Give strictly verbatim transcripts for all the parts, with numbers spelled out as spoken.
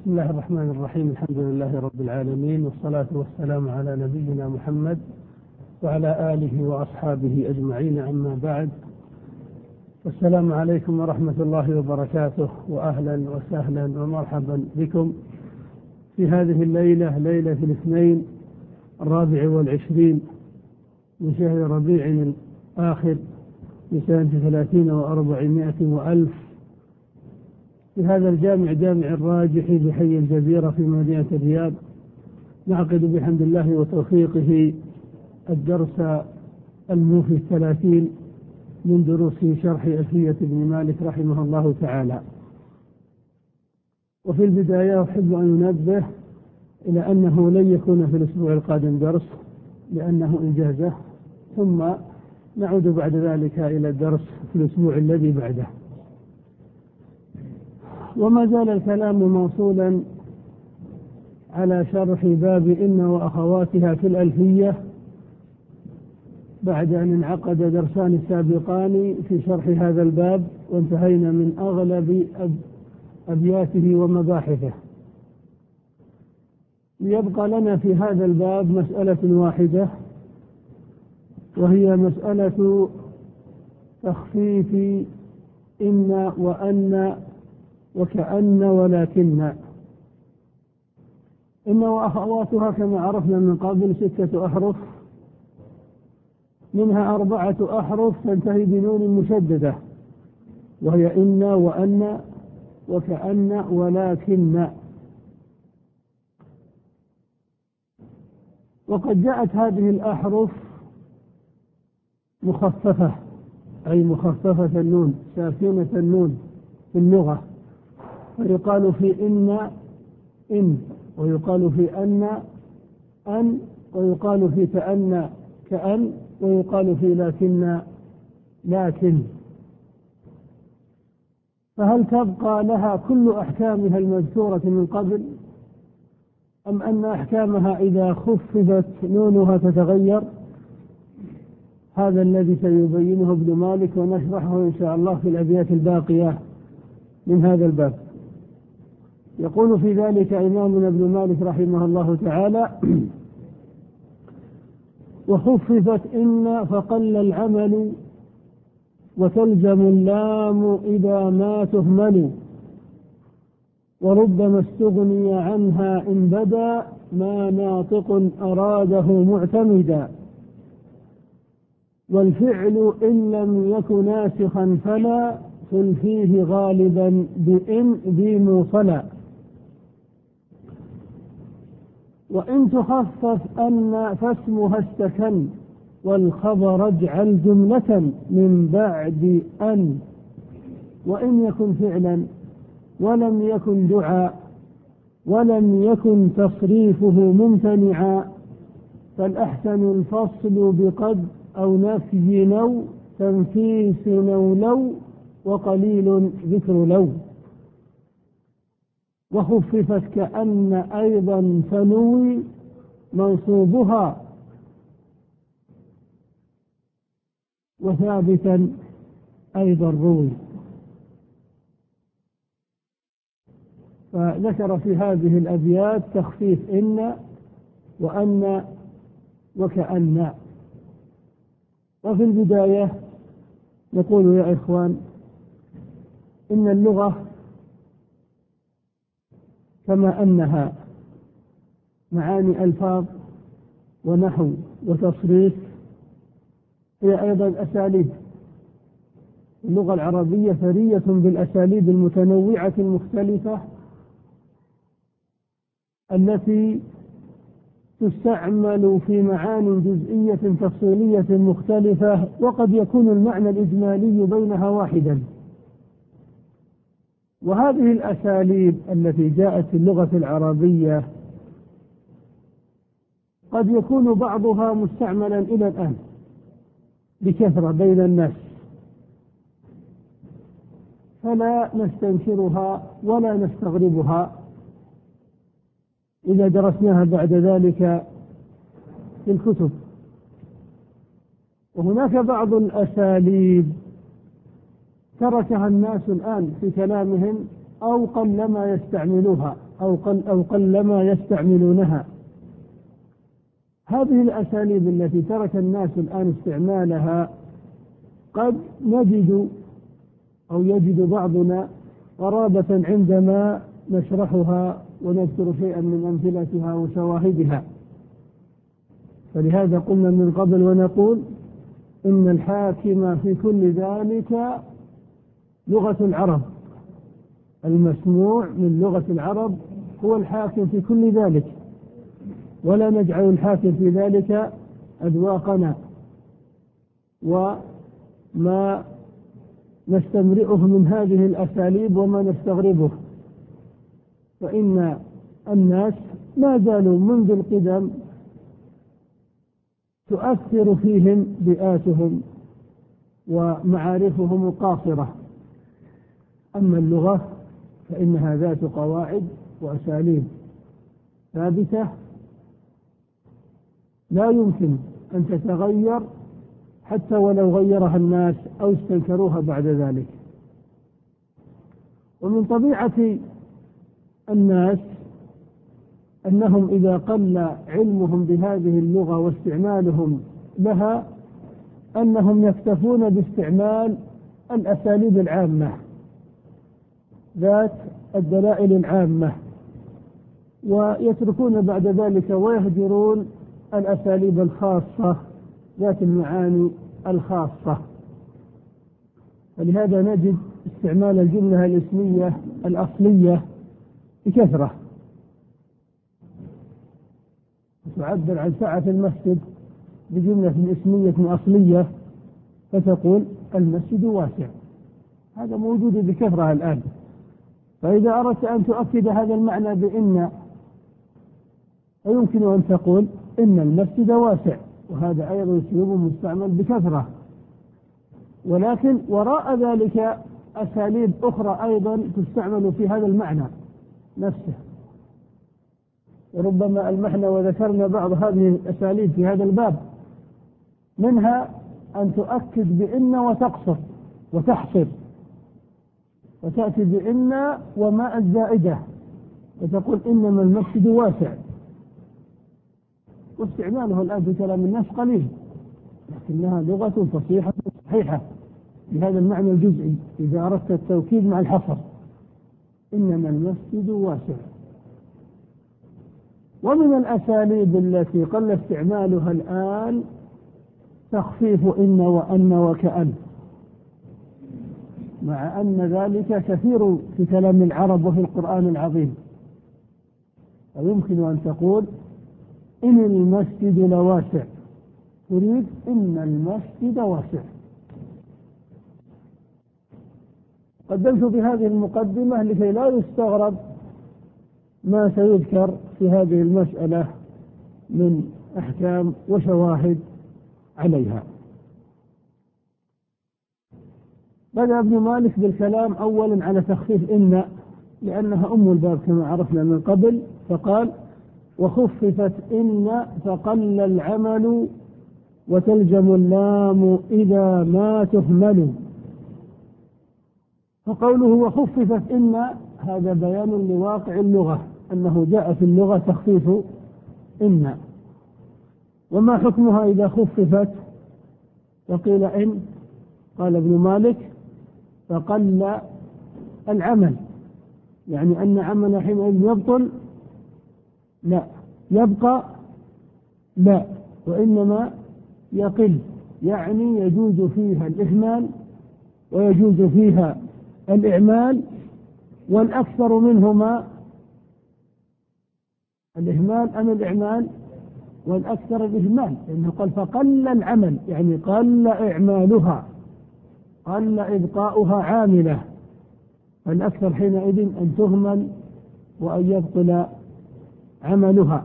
بسم الله الرحمن الرحيم. الحمد لله رب العالمين، والصلاة والسلام على نبينا محمد وعلى آله وأصحابه أجمعين، أما بعد. السلام عليكم ورحمة الله وبركاته، وأهلا وسهلا ومرحبا بكم في هذه الليلة، ليلة الاثنين الرابع والعشرين من شهر ربيع الآخر لسنة ثلاثين وأربعمائة وألف في هذا الجامع، جامع الراجح بحي الجزيرة في مدينة الرياض. نعقد بحمد الله وتوفيقه الدرس الموفي الثلاثين من دروس شرح ألفية ابن مالك رحمه الله تعالى. وفي البداية أحب أن أنبه إلى أنه لن يكون في الأسبوع القادم درس لأنه إجازة، ثم نعود بعد ذلك إلى الدرس في الأسبوع الذي بعده. وما زال الكلام موصولا على شرح باب إن وأخواتها في الألفية، بعد أن انعقد درسان سابقان في شرح هذا الباب وانتهينا من أغلب أبياته ومباحثه. يبقى لنا في هذا الباب مسألة واحدة، وهي مسألة تخفيف إن وأن وكأن ولكن. إن وأخواتها كما عرفنا من قبل ستة أحرف، منها أربعة أحرف تنتهي بنون مشددة، وهي إن وأن وكأن ولكن. وقد جاءت هذه الأحرف مخففة، أي مخففة النون، ساكنة النون في اللغة، فيقال في إن إن، ويقال في أن أن، ويقال في كأن كأن، ويقال في لكن لكن. فهل تبقى لها كل أحكامها المذكورة من قبل، أم أن أحكامها إذا خففت نونها تتغير؟ هذا الذي سيبينه ابن مالك، ونشرحه إن شاء الله في الأبيات الباقية من هذا الباب. يقول في ذلك إمامنا ابن مالك رحمه الله تعالى: وخففت إن فقل العمل، وتلزم اللام إذا ما تهمل، وربما استغني عنها إن بدا ما ناطق أراده معتمدا، والفعل إن لم يكن ناسخا فلا تلفيه غالبا بإن ذي موصلا. وإن تخفف أن فاسمها استكن، والخبر اجعل جملة من بعد أن. وإن يكن فعلا ولم يكن دعاء ولم يكن تصريفه ممتنعا، فالأحسن الفصل بقد أو نفي نو تنفيس نو لو، وقليل ذكر لو. وخففت كأن أيضا فنوي منصوبها، وثابتا أيضا روي. فذكر في هذه الأبيات تخفيف إن وأن وكأن. وفي البداية نقول يا إخوان إن اللغة كما أنها معاني ألفاظ ونحو وتصريف، هي أيضا أساليب. اللغة العربية ثرية بالأساليب المتنوعة المختلفة التي تستعمل في معاني جزئية تفصيلية مختلفة، وقد يكون المعنى الإجمالي بينها واحدا. وهذه الأساليب التي جاءت في اللغة العربية قد يكون بعضها مستعملا إلى الآن بكثرة بين الناس، فلا نستنكرها ولا نستغربها إذا درسناها بعد ذلك في الكتب. وهناك بعض الأساليب تركها الناس الآن في كلامهم أو قلما يستعملوها، أو قل أو قلما يستعملونها. هذه الأساليب التي ترك الناس الآن استعمالها قد نجد أو يجد بعضنا قرابة عندما نشرحها ونذكر شيئا من أمثلتها وشواهدها. فلهذا قلنا من قبل ونقول إن الحاكم في كل ذلك لغة العرب، المسموع من لغة العرب هو الحاكم في كل ذلك، ولا نجعل الحاكم في ذلك أذواقنا وما نستمرئه من هذه الأساليب وما نستغربه، فإن الناس ما زالوا منذ القدم تؤثر فيهم بيئاتهم ومعارفهم القاصرة. أما اللغة فإنها ذات قواعد وأساليب ثابتة لا يمكن أن تتغير حتى ولو غيرها الناس أو استنكروها بعد ذلك. ومن طبيعة الناس أنهم إذا قل علمهم بهذه اللغة واستعمالهم لها أنهم يكتفون باستعمال الأساليب العامة ذات الدلائل العامة، ويتركون بعد ذلك ويهجرون الأساليب الخاصة ذات المعاني الخاصة. ولهذا نجد استعمال الجملة الاسمية الأصلية بكثرة، تعبر عن سعة المسجد بجملة اسمية أصلية فتقول المسجد واسع. هذا موجود بكثرة الآن. فإذا أردت أن تؤكد هذا المعنى بإن فيمكن أن تقول إن المسجد واسع، وهذا أيضا أسلوب مستعمل بكثرة. ولكن وراء ذلك أساليب أخرى أيضا تستعمل في هذا المعنى نفسه، وربما ألمحنا وذكرنا بعض هذه الأساليب في هذا الباب، منها أن تؤكد بإن وتقصر وتحصر، وتأتي بإن وماء الزائدة وتقول إنما المسجد واسع. واستعمالها الآن في كلام الناس قليل، لكنها لغة فصيحة صحيحة بهذا المعنى الجزئي إذا أردت التوكيد مع الحصر، إنما المسجد واسع. ومن الأساليب التي قل استعمالها الآن تخفيف إن وأن وكأن، مع أن ذلك كثير في كلام العرب وفي القرآن العظيم. ويمكن أن تقول إن المسجد لواسع، تريد إن المسجد واسع. قدمت بهذه المقدمة لكي لا يستغرب ما سيذكر في هذه المسألة من أحكام وشواهد عليها. بدأ ابن مالك بالكلام أولا على تخفيف إن، لأنها أم الباب كما عرفنا من قبل، فقال وخففت إن فقل العمل وتلجم اللام إذا ما تهمل. فقوله وخففت إن هذا بيان لواقع اللغة، أنه جاء في اللغة تخفيف إن. وما حكمها إذا خففت؟ وقيل إن، قال ابن مالك فقل العمل، يعني أن عمل حينئذ يبطل؟ لا. يبقى؟ لا، وإنما يقل، يعني يجوز فيها الإهمال ويجوز فيها الإعمال، والأكثر منهما الإهمال أم الإعمال؟ والأكثر الإهمال، لأنه قال فقل العمل، يعني قل إعمالها، قل إبقاؤها عاملة، فالأكثر حينئذ أن تهمل وأن يبطل عملها.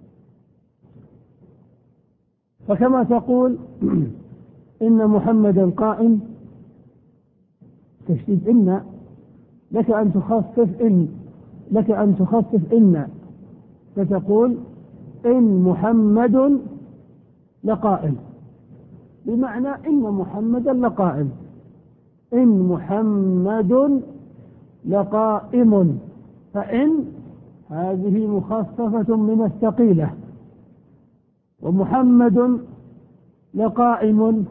فكما تقول إن محمدا قائم، تشديد إن، لك أن تخفف إن لك أن تخفف إن فتقول إن محمد لقائم، بمعنى إن محمدا لقائم، إن محمد لقائم. فإن هذه مخففة من الثقيلة. ومحمد لقائم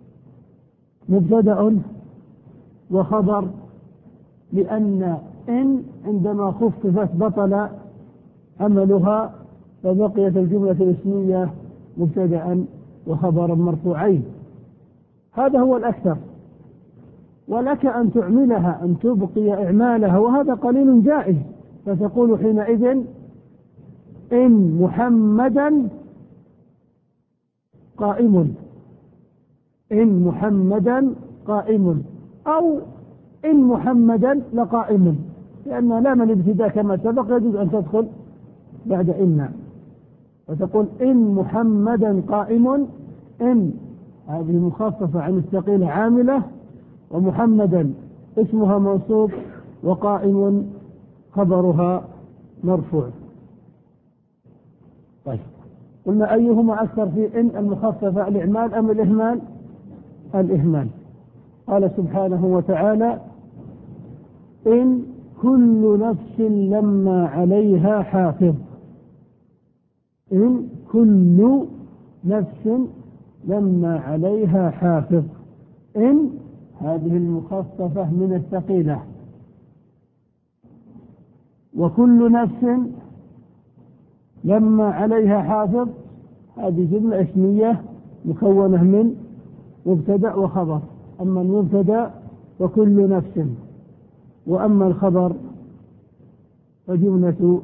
مبتدأ وخبر، لأن إن عندما خففت بطل عملها، فبقيت الجملة الاسمية مبتدأ وخبرا مرفوعين. هذا هو الأكثر، ولك أن تعملها أن تبقي إعمالها، وهذا قليل جائز. فتقول حينئذ إن محمدا قائم، إن محمدا قائم، أو إن محمدا لقائم، لأن لام الابتداء كما سبق يجوز أن تدخل بعد إن، فتقول إن محمدا قائم. إن هذه مخففة عن الثقيلة عاملة، ومحمدا اسمها منصوب، وقائم خبرها مرفوع. طيب، قلنا أيهما أكثر في إن، المخففة الإعمال أم الإهمال؟ الإهمال. قال سبحانه وتعالى إن كل نفس لما عليها حافظ. إن كل نفس لما عليها حافظ. إن هذه المخففة من الثقيلة، وكل نفس لما عليها حافظ هذه جملة اسمية مكونة من مبتدأ وخبر. أما المبتدأ وكل نفس، وأما الخبر فجملة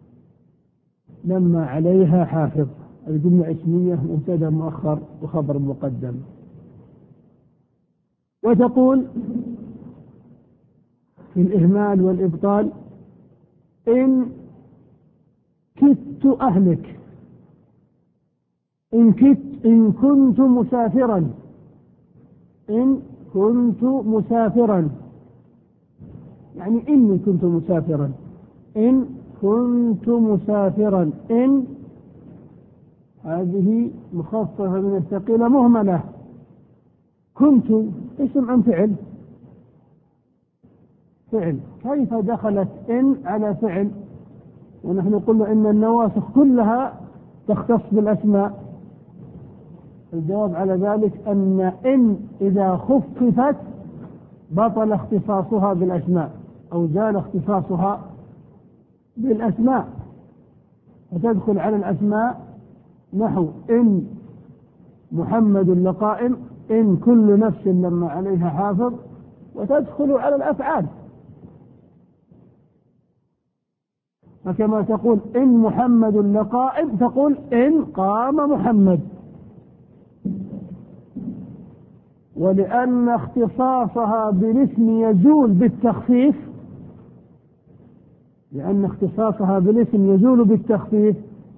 لما عليها حافظ، الجملة اسمية مبتدأ مؤخر وخبر مقدم. وتقول في الإهمال والإبطال إن كدت أهلك. إن كدت إن كنت مسافرا. إن كنت مسافرا يعني إني كنت مسافرا. إن كنت مسافرا. إن هذه مخففة من الثقيلة مهملة. كنت اسم أم فعل؟ فعل. كيف دخلت إن على فعل ونحن قلنا إن النواسخ كلها تختص بالأسماء؟ الجواب على ذلك أن إن إذا خففت بطل اختصاصها بالأسماء، أو زال اختصاصها بالأسماء، فتدخل على الأسماء نحو إن محمد لقائم، إن كل نفس لما عليها حافظ، وتدخل على الأفعال. فكما تقول إن محمد لقائم تقول إن قام محمد. ولأن اختصاصها بالاسم يزول بالتخفيف، لأن اختصاصها بالاسم يزول بالتخفيف،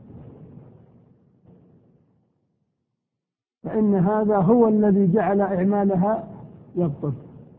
فإن هذا هو الذي جعل إعمالها يبطل.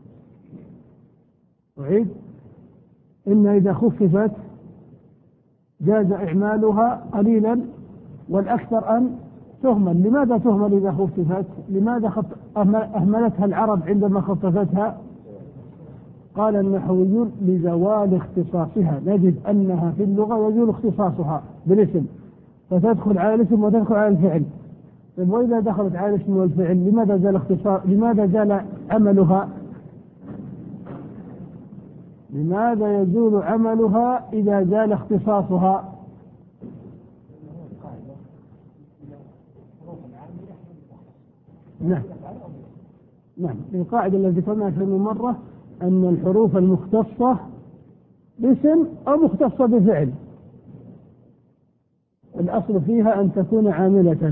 أعيد: إن إذا خففت جاز إعمالها قليلا، والأكثر أن تهمل. لماذا تهمل إذا خففت؟ لماذا أهملتها العرب عندما خففتها؟ قال النحويون لزوال اختصاصها. نجد أنها في اللغة يزول اختصاصها بالاسم، فتدخل على الاسم وتدخل على الفعل. طيب، وإذا دخلت على الاسم والفعل لماذا زال اختصاص؟ لماذا زال عملها؟ لماذا يزول عملها إذا زال اختصاصها؟ نعم نعم القاعدة التي ذكرناها في مرة أن الحروف المختصة باسم أو مختصة بفعل الأصل فيها أن تكون عاملة،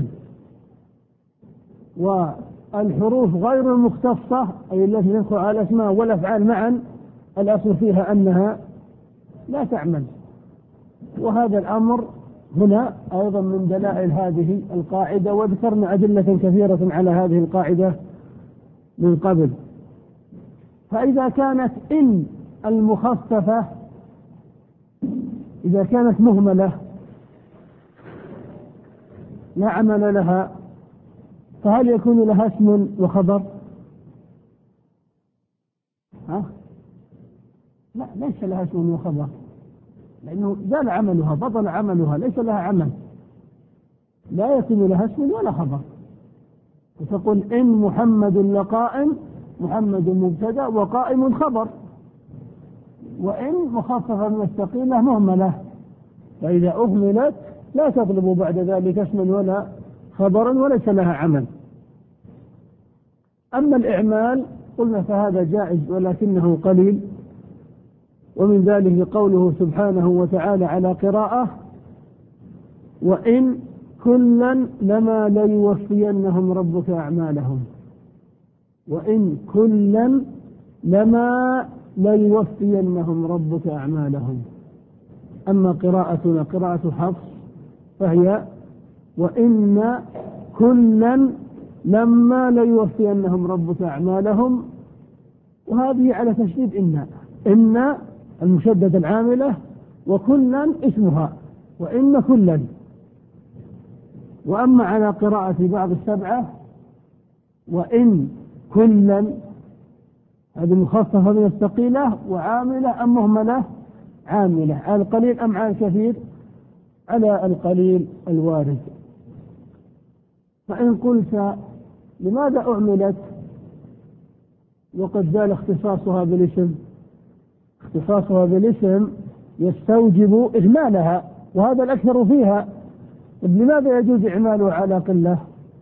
والحروف غير المختصة أي التي تدخل على الأسماء والأفعال معا الأصل فيها أنها لا تعمل. وهذا الأمر هنا أيضا من دلائل هذه القاعدة، وذكرنا أدلة كثيرة على هذه القاعدة من قبل. فإذا كانت إن المخففة إذا كانت مهملة لا عمل لها، فهل يكون لها اسم وخبر؟ ها؟ لا، ليس لها اسم وخبر. لأنه زال عملها، بطل عملها، ليس لها عمل، لا يكون لها اسم ولا خبر. وتقول إن محمد لقائم، محمد مبتدأ وقائم خبر، وإن مخففة من الثقيلة مهملة، فإذا أهملت لا تطلب بعد ذلك اسما ولا خبرا وليس لها عمل. أما الإعمال قلنا فهذا جائز ولكنه قليل، ومن ذلك قوله سبحانه وتعالى على قراءة وإن كلا لما ليوفينهم ربك أعمالهم، وإن كلا لما ليوفينهم ربك أعمالهم. أما قراءتنا قراءة حفص فهي وإن كلا لما ليوفينهم ربك أعمالهم، وهذه على تشديد إن إن المشدد العاملة، وكلا اسمها، وإن كلا. وأما على قراءة بعض السبعة وإن كلا، هذه مخففة من الثقيلة وعاملة أم مهملة؟ عاملة. على القليل أم على الكثير؟ على القليل الوارد. فإن قلت لماذا أعملت وقد زال اختصاصها بالاسم؟ اختصاصها بالاسم يستوجب إهمالها، وهذا الأكثر فيها. لماذا يجوز إعماله على قلة؟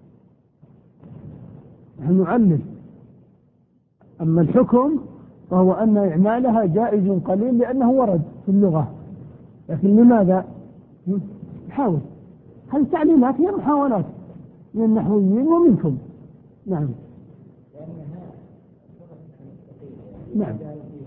نحن نعلل. أما الحكم فهو أن إعمالها جائز قليل لأنه ورد في اللغة، لكن لماذا؟ حاول. هل التعليلات هي محاولات من النحويين ومنكم؟ نعم نعم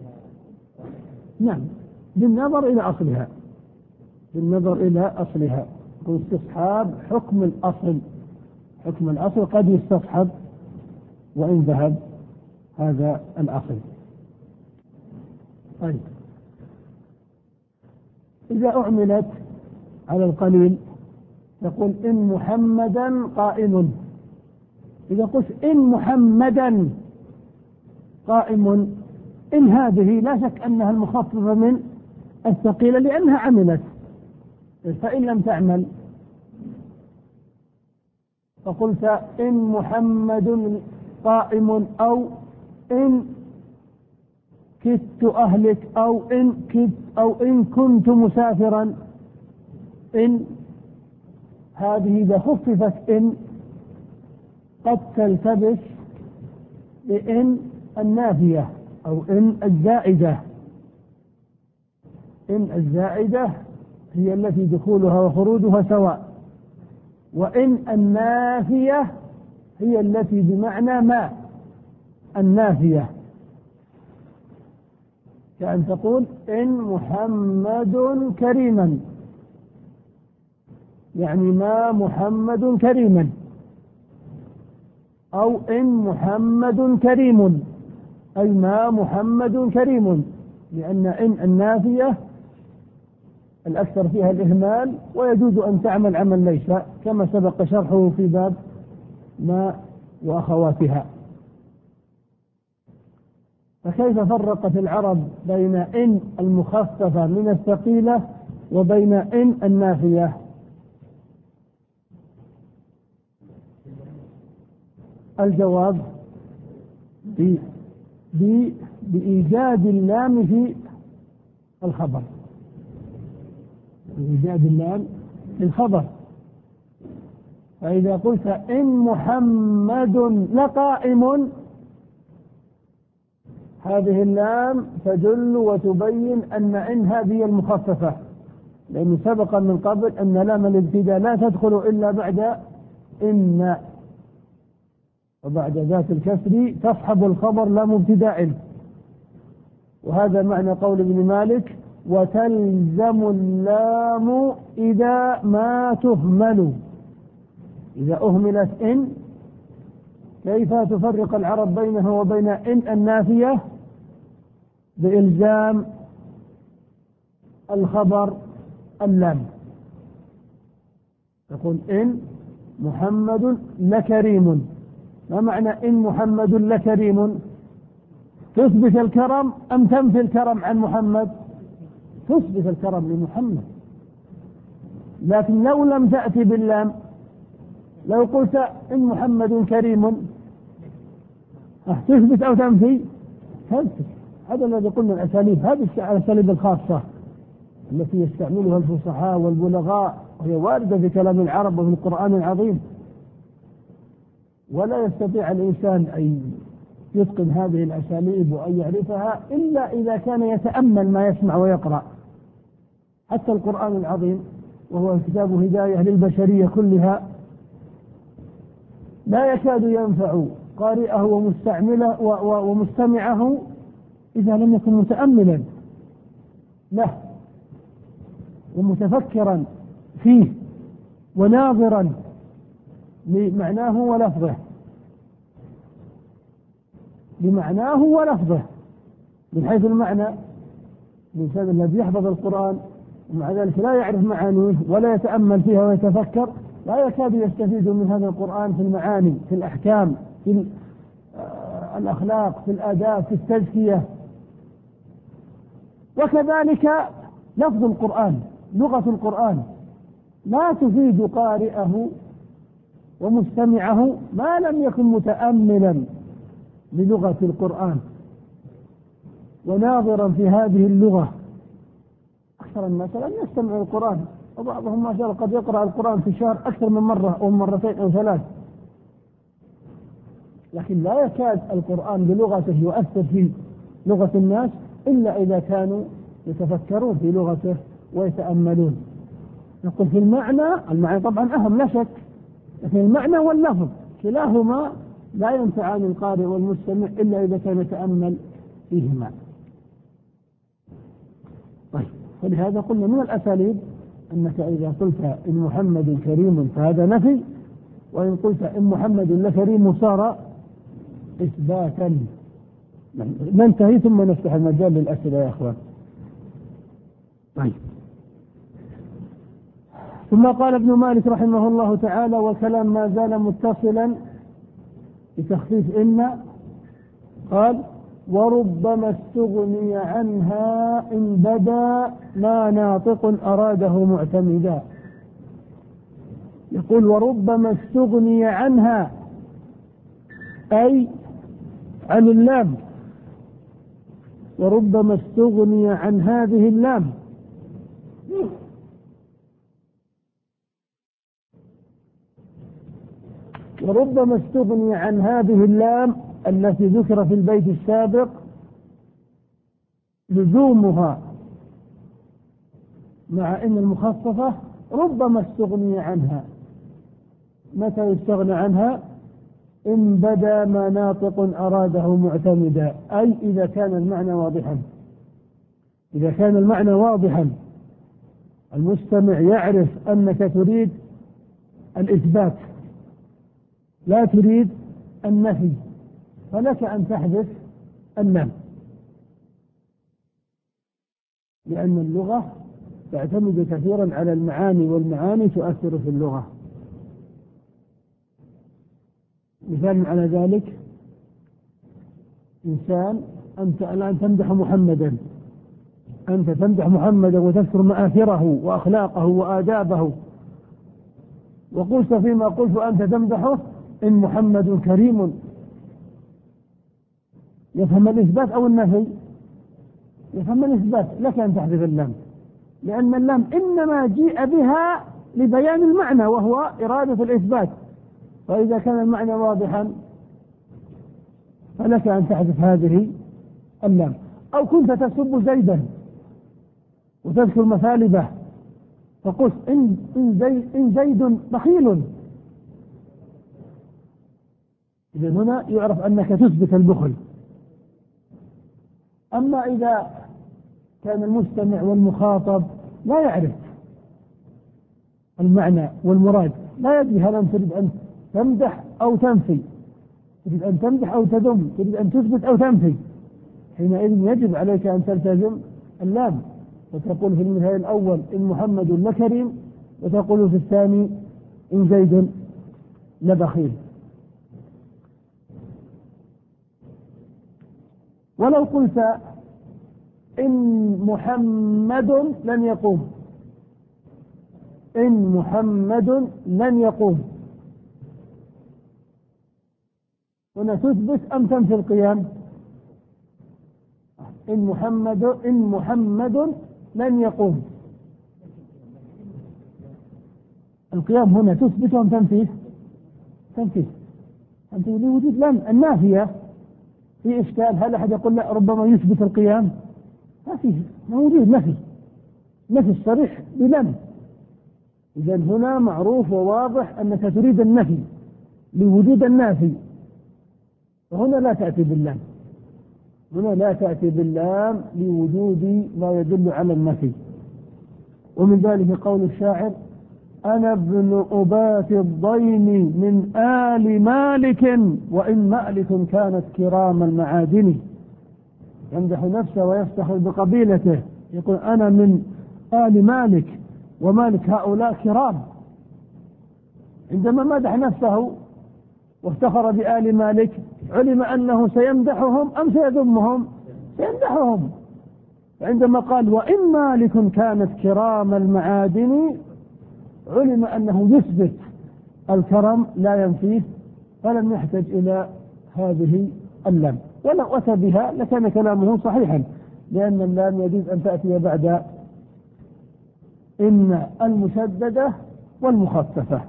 نعم بالنظر إلى أصلها، بالنظر إلى أصلها واستصحاب حكم الأصل. حكم الأصل قد يستصحب وإن ذهب هذا الأصل. طيب، إذا أعملت على القليل تقول إن محمدا قائم. إذا قلت إن محمدا قائم، إن هذه لا شك أنها المخففة من الثقيلة لأنها عملت. فإن لم تعمل فقلت إن محمد قائم، أو إن كدت أهلك، أو إن كدت، أو إن كنت مسافرا. إن هذه إذا خففت إن قد تلتبس بإن النافية أو إن الزائدة. إن الزائدة هي التي دخولها وخروجها سواء، وإن النافية هي التي بمعنى ما النافية، كأن تقول إن محمد كريما، يعني ما محمد كريما، أو إن محمد كريم أي ما محمد كريم، لأن إن النافية الأكثر فيها الإهمال ويجوز أن تعمل عمل ليس، كما سبق شرحه في باب ما وأخواتها. فكيف فرقت العرب بين إن المخففة من الثقيلة وبين إن النافية؟ الجواب بإيجاد اللام في الخبر، بإيجاد اللام في الخبر. فإذا قلت إن محمد لقائم، هذه اللام تدل وتبين أن إن هذه المخففة، لأنه سبق من قبل أن لام الابتداء لا تدخل إلا بعد إن، وبعد ذات الكسر تصحب الخبر لام ابتداء. وهذا معنى قول ابن مالك وتلزم اللام إذا ما تهمل. إذا أهملت إن كيف تفرق العرب بينها وبين إن النافية؟ بإلزام الخبر اللام. تقول إن محمد لكريم، ما معنى إن محمد لكريم؟ تثبت الكرم أم تنفي الكرم عن محمد؟ تثبت الكرم لمحمد. لكن لو لم تأتي باللام، لو قلت إن محمد كريم، تثبت أو تنفي؟ تثبت. هذا الذي قلنا الأساليب، هذه الأساليب الخاصة التي يستعملها الفصحاء والبلغاء، وهي واردة في كلام العرب وفي القرآن العظيم، ولا يستطيع الإنسان أن يتقن هذه الأساليب وأن يعرفها إلا إذا كان يتأمل ما يسمع ويقرأ. حتى القرآن العظيم وهو كتاب هداية للبشرية كلها لا يكاد ينفع قارئه ومستعمله ومستمعه إذا لم يكن متأملا له ومتفكرا فيه وناظرا لمعناه ولفظه بمعناه ولفظه من حيث المعنى. الإنسان الذي يحفظ القرآن ومع ذلك لا يعرف معانيه ولا يتأمل فيها ويتفكر لا يكاد يستفيد من هذا القرآن في المعاني، في الأحكام، في الأخلاق، في الآداب، في التزكية. وكذلك لفظ القرآن، لغة القرآن لا تفيد قارئه ومستمعه ما لم يكن متأملا بلغة القرآن وناظرا في هذه اللغة. أكثر الناس لم يستمعوا القرآن، وبعضهم ما شاء الله قد يقرأ القرآن في الشهر أكثر من مرة أو مرتين أو ثلاث، لكن لا يكاد القرآن بلغته يؤثر في لغة الناس إلا إذا كانوا يتفكرون في لغته ويتأملون. نقول في المعنى، المعنى طبعا أهم لا شك، لكن المعنى واللفظ كلاهما لا ينفعان القارئ والمستمع إلا إذا كان يتأمل فيهما. طيب، فلهذا قلنا من الأساليب أنك إذا قلت إن محمد كريم فهذا نفي، وإن قلت إن محمد لكريم صار إثباتا. ننتهي ثم نفتح المجال للأسئلة يا أخوان. طيب، ثم قال ابن مالك رحمه الله تعالى: والكلام ما زال متصلا بتخفيف إن، قال: وربما استغني عنها إن بدا ما ناطق أراده معتمدا. يقول: وربما استغني عنها، أي عن اللام، وربما استغني عن هذه اللام، وربما استغني عن هذه اللام التي ذكر في البيت السابق لزومها مع إن المخصصة ربما استغني عنها. متى يستغنى عنها؟ إن بدا ما ناطق أراده معتمدا، أي إذا كان المعنى واضحا. إذا كان المعنى واضحا المستمع يعرف أنك تريد الإثبات لا تريد النفي، فلك أن تحذف اللام، لأن اللغة تعتمد كثيرا على المعاني، والمعاني تؤثر في اللغة. مثال على ذلك: إنسان أنت الآن تمدح محمدا، أنت تمدح محمدا وتذكر مآثره وأخلاقه وآدابه، وقلت فيما قلت أنت تمدحه إن محمد كريم، يفهم الإثبات أو النفي؟ يفهم الإثبات، لك أن تحذف اللام، لأن اللام إنما جيء بها لبيان المعنى وهو إرادة الإثبات. فإذا كان المعنى واضحا فلك أن تحذف هذه اللام. أو كنت تسب زيدا وتذكر مثالبه فقلت إن, إن, زي إن زيد بخيل، إذن هنا يعرف أنك تثبت البخل. أما إذا كان المستمع والمخاطب لا يعرف المعنى والمراد، لا يدري هل أنت تريد أن تمدح أو تنفي، تريد أن تمدح أو تذم، تريد أن تثبت أو تنفي، حينئذ يجب عليك أن تلتزم اللام، وتقول في المثال الأول إن محمد لكريم، وتقول في الثاني إن زيد لبخيل. ولو قلت إن محمد لن يقوم، إن محمد لن يقوم. هنا تثبت أم تنفي القيام؟ إن محمد إن محمد لن يقوم، القيام هنا تثبت أم تنفيه؟ تنفيه، تنفيه لوجود لم النافية. في إشكال؟ هل أحد يقول لا ربما يثبت القيام؟ ما فيه، موجود نفي، نفي الصريح بلم. إذا هنا معروف وواضح أنك تريد النفي لوجود النافي، وهنا لا تأتي باللام، هنا لا تأتي باللام لوجود ما يدل على النفي. ومن ذلك قول الشاعر: أنا ابن أبات الضيم من آل مالك وإن مالك كانت كرام المعادن. يمدح نفسه ويفتخر بقبيلته، يقول أنا من آل مالك، ومالك هؤلاء كرام. عندما مدح نفسه وافتخر بآل مالك علم أنه سيمدحهم أم سيذمهم؟ سيمدحهم. عندما قال وإن مالك كانت كرام المعادن علم أنه يثبت الكرم لا ينفيه، فلم يحتج إلى هذه اللام. ولو أتى بها لكان كلامه صحيحا، لأن اللام يجوز أن تأتي بعد إن المشددة والمخففة.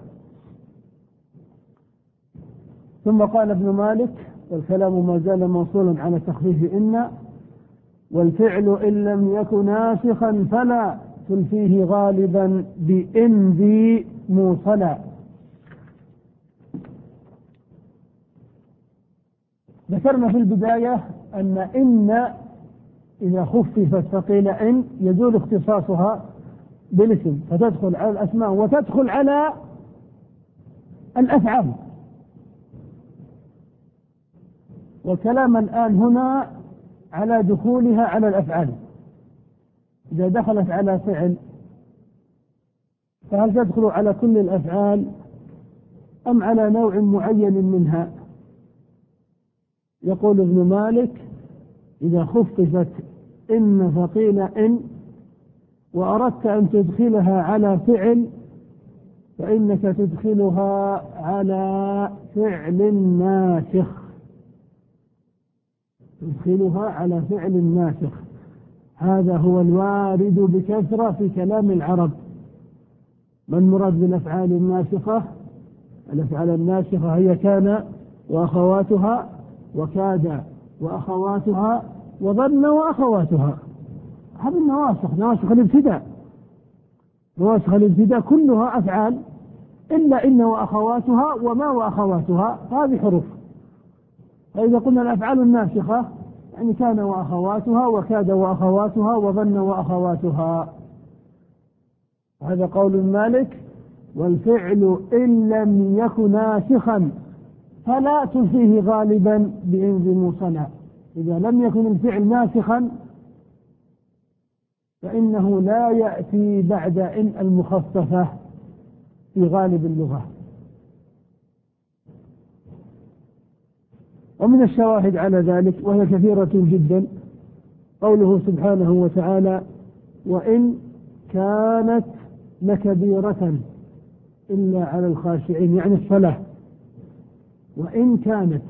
ثم قال ابن مالك: والكلام ما زال موصولا على تخفيف إن، والفعل إن لم يكن ناسخا فلا تلفيه غالبا بإن ذي موصلا. ذكرنا في البداية أن إن إذا خففت فقيل إن يزول اختصاصها بالاسم، فتدخل على الأسماء وتدخل على الأفعال. والكلام الآن هنا على دخولها على الأفعال. إذا دخلت على فعل فهل تدخل على كل الأفعال أم على نوع معين منها؟ يقول ابن مالك: إذا خففت إن فقيل إن وأردت أن تدخلها على فعل فإنك تدخلها على فعل ناسخ، تدخلها على فعل ناسخ. هذا هو الوارد بكثرة في كلام العرب. ما المراد بالأفعال الناسخة؟ الأفعال الناسخة هي كان وأخواتها، وكاد وأخواتها، وظن وأخواتها. هذه النواسخ، نواسخ الابتداء، نواسخ الابتداء كلها أفعال إلا إن وأخواتها وما وأخواتها، هذه حروف. فإذا قلنا الأفعال الناسخة يعني كان وأخواتها، وكاد وأخواتها، وظن وأخواتها. هذا قول المالك: والفعل إن لم يكن ناسخا فلا تلفيه غالبا بإن ذي موصلا. إذا لم يكن الفعل ناسخا فإنه لا يأتي بعد إن المخففة في غالب اللغة. ومن الشواهد على ذلك وهي كثيرة جدا قوله سبحانه وتعالى: وإن كانت لكبيرة إلا على الخاشعين، يعني الصلاة. وإن كانت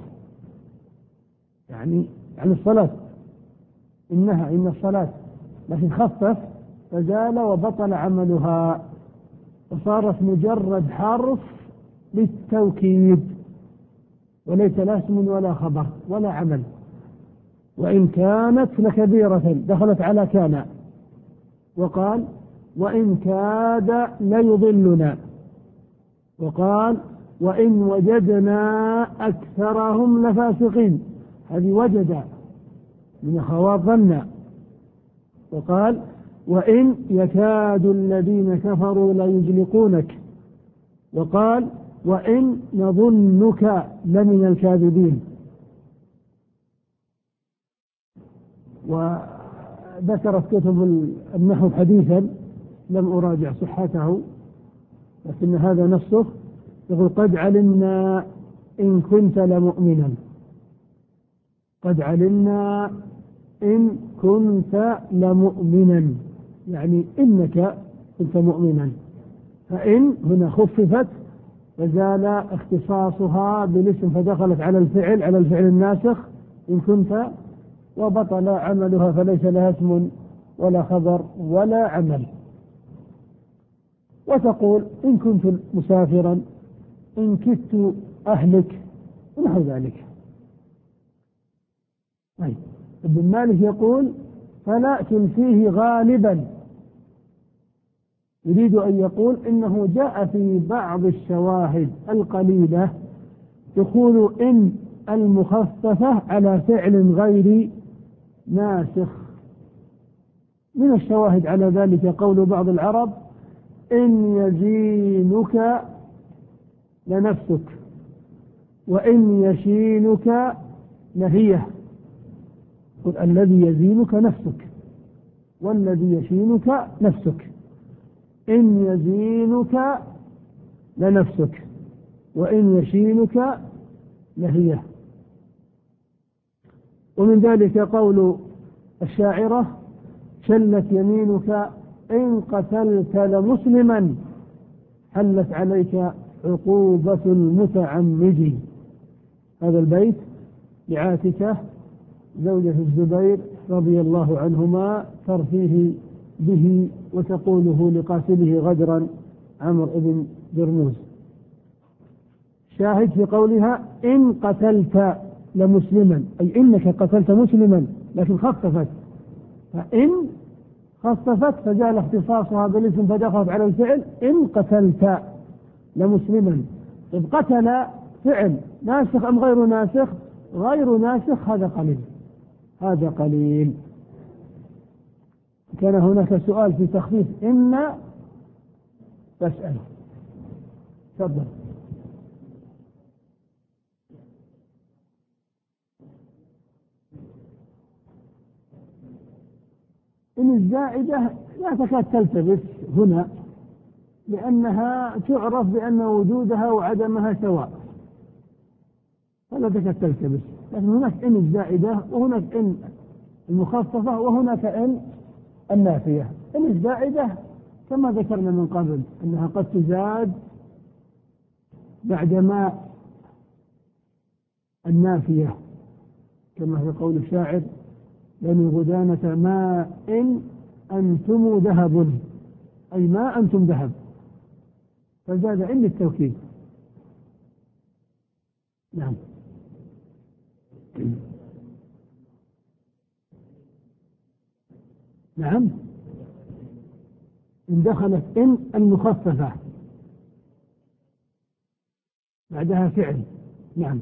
يعني يعني الصلاة، إنها إن الصلاة، لكن خفف فزال وبطل عملها وصارت مجرد حرف للتوكيد وليس لا اسم ولا خبر ولا عمل. وإن كانت لكبيرة دخلت على كان، وقال: وإن كاد ليضلنا، وقال: وإن وجدنا أكثرهم لفاسقين، هذه وجد من أخوات ظن. وقال: وإن يكاد الذين كفروا ليزلقونك، وقال: وإن نظنك لمن الكاذبين. وذكرت كتب النحو حديثا لم أراجع صحته لكن هذا نصه، يقول: قد علمنا إن كنت لمؤمنا، قد علمنا إن كنت لمؤمنا، يعني إنك كنت مؤمنا. فإن هنا خففت فزال اختصاصها بالاسم فدخلت على الفعل على الفعل الناسخ إن كنت، وبطل عملها فليس لها اسم ولا خبر ولا عمل. وتقول إن كنت مسافرا، إن كدت أهلك، ونحو ذلك. طيب ابن مالك يقول فلا تلفيه غالبا، يريد أن يقول إنه جاء في بعض الشواهد القليلة دخول إن المخففة على فعل غير ناسخ. من الشواهد على ذلك قول بعض العرب إن يزينك لنفسك، وإن يشينك لهيه. قل الذي يزينك نفسك والذي يشينك نفسك. إن يزينك لنفسك وإن يشينك لهيه. ومن ذلك قول الشاعرة شلت يمينك إن قتلت لمسلما، حلت عليك عقوبة المتعمد. هذا البيت لعاتكة زوجة الزبير رضي الله عنهما ترفيه به وتقوله لقاتله غدرا عمرو بن درموز. شاهد في قولها إن قتلت لمسلما، أي إنك قتلت مسلما، لكن خففت، فإن خففت فجعل اختصاصها بالاسم فدخلت على الفعل إن قتلت لمسلما. إذ قتل فعل ناسخ أم غير ناسخ؟ غير ناسخ. هذا قليل، هذا قليل. كان هناك سؤال في تخفيف إن، فاسأله. تفضل. إن الزائدة لا تكاد تلتبس هنا، لأنها تعرف بأن وجودها وعدمها سواء، فلا تكاد تلتبس. لكن هناك إن الزائدة وهناك إن المخففة وهناك إن النافية. إن الزائدة كما ذكرنا من قبل أنها قد تزاد بعد ما النافية، كما في قول الشاعر لن غدانة ما إن أنتم ذهب، أي ما أنتم ذهب، فزاد إن التوكيد. نعم. نعم إن دخلت إن المخففة بعدها فعل. نعم.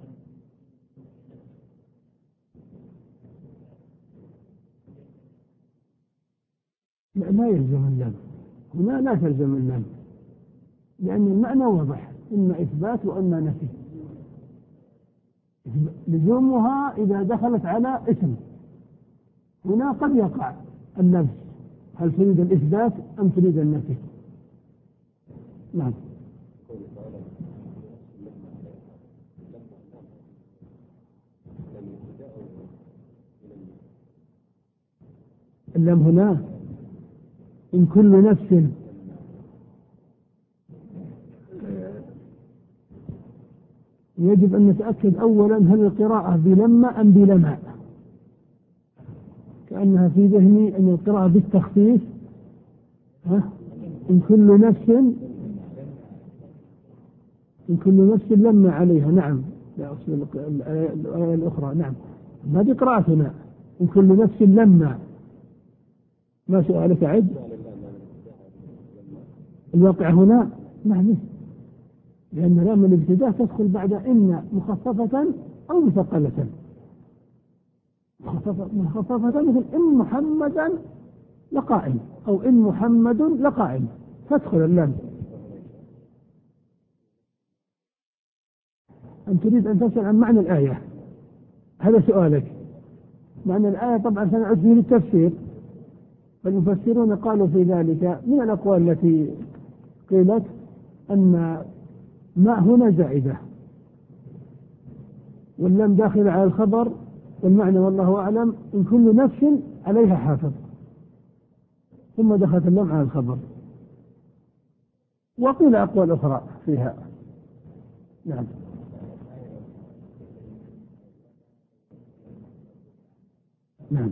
لا, لا يلزم اللام هنا، لا تلزم اللام، لأن المعنى واضح، إما إثبات وإما نفي. لزومها إذا دخلت على اسم. هنا قد يقع اللبس، هل تريد الإثبات أم تريد النفي؟ نعم. اللام هنا إن كل نفس، يجب أن نتأكد أولا هل القراءة بلما أم بلما، كأنها في ذهني أن القراءة بالتخفيف. ها؟ إن كل نفس، إن كل نفس لما عليها. نعم. لا أصل الآية الأخرى. نعم هذه قراءتنا إن كل نفس لما. ما سؤالك عد؟ الواقع هنا نعم، لأن لام الابتداء تدخل بعد إن مخففة أو مثقلة. مخففة, مخففة مثل إن محمدا لقائم أو إن محمد لقائم، تدخل اللام. أن تريد أن تسأل عن معنى الآية، هذا سؤالك. معنى الآية طبعا سنعد فيه للتفسير، فالمفسرون قالوا في ذلك من الأقوال التي قيلت أن ما هنا زائدة واللام داخل على الخبر والمعنى والله أعلم إن كل نفس عليها حافظ، ثم دخلت اللام على الخبر. وقيل أقوال أخرى فيها. نعم. نعم.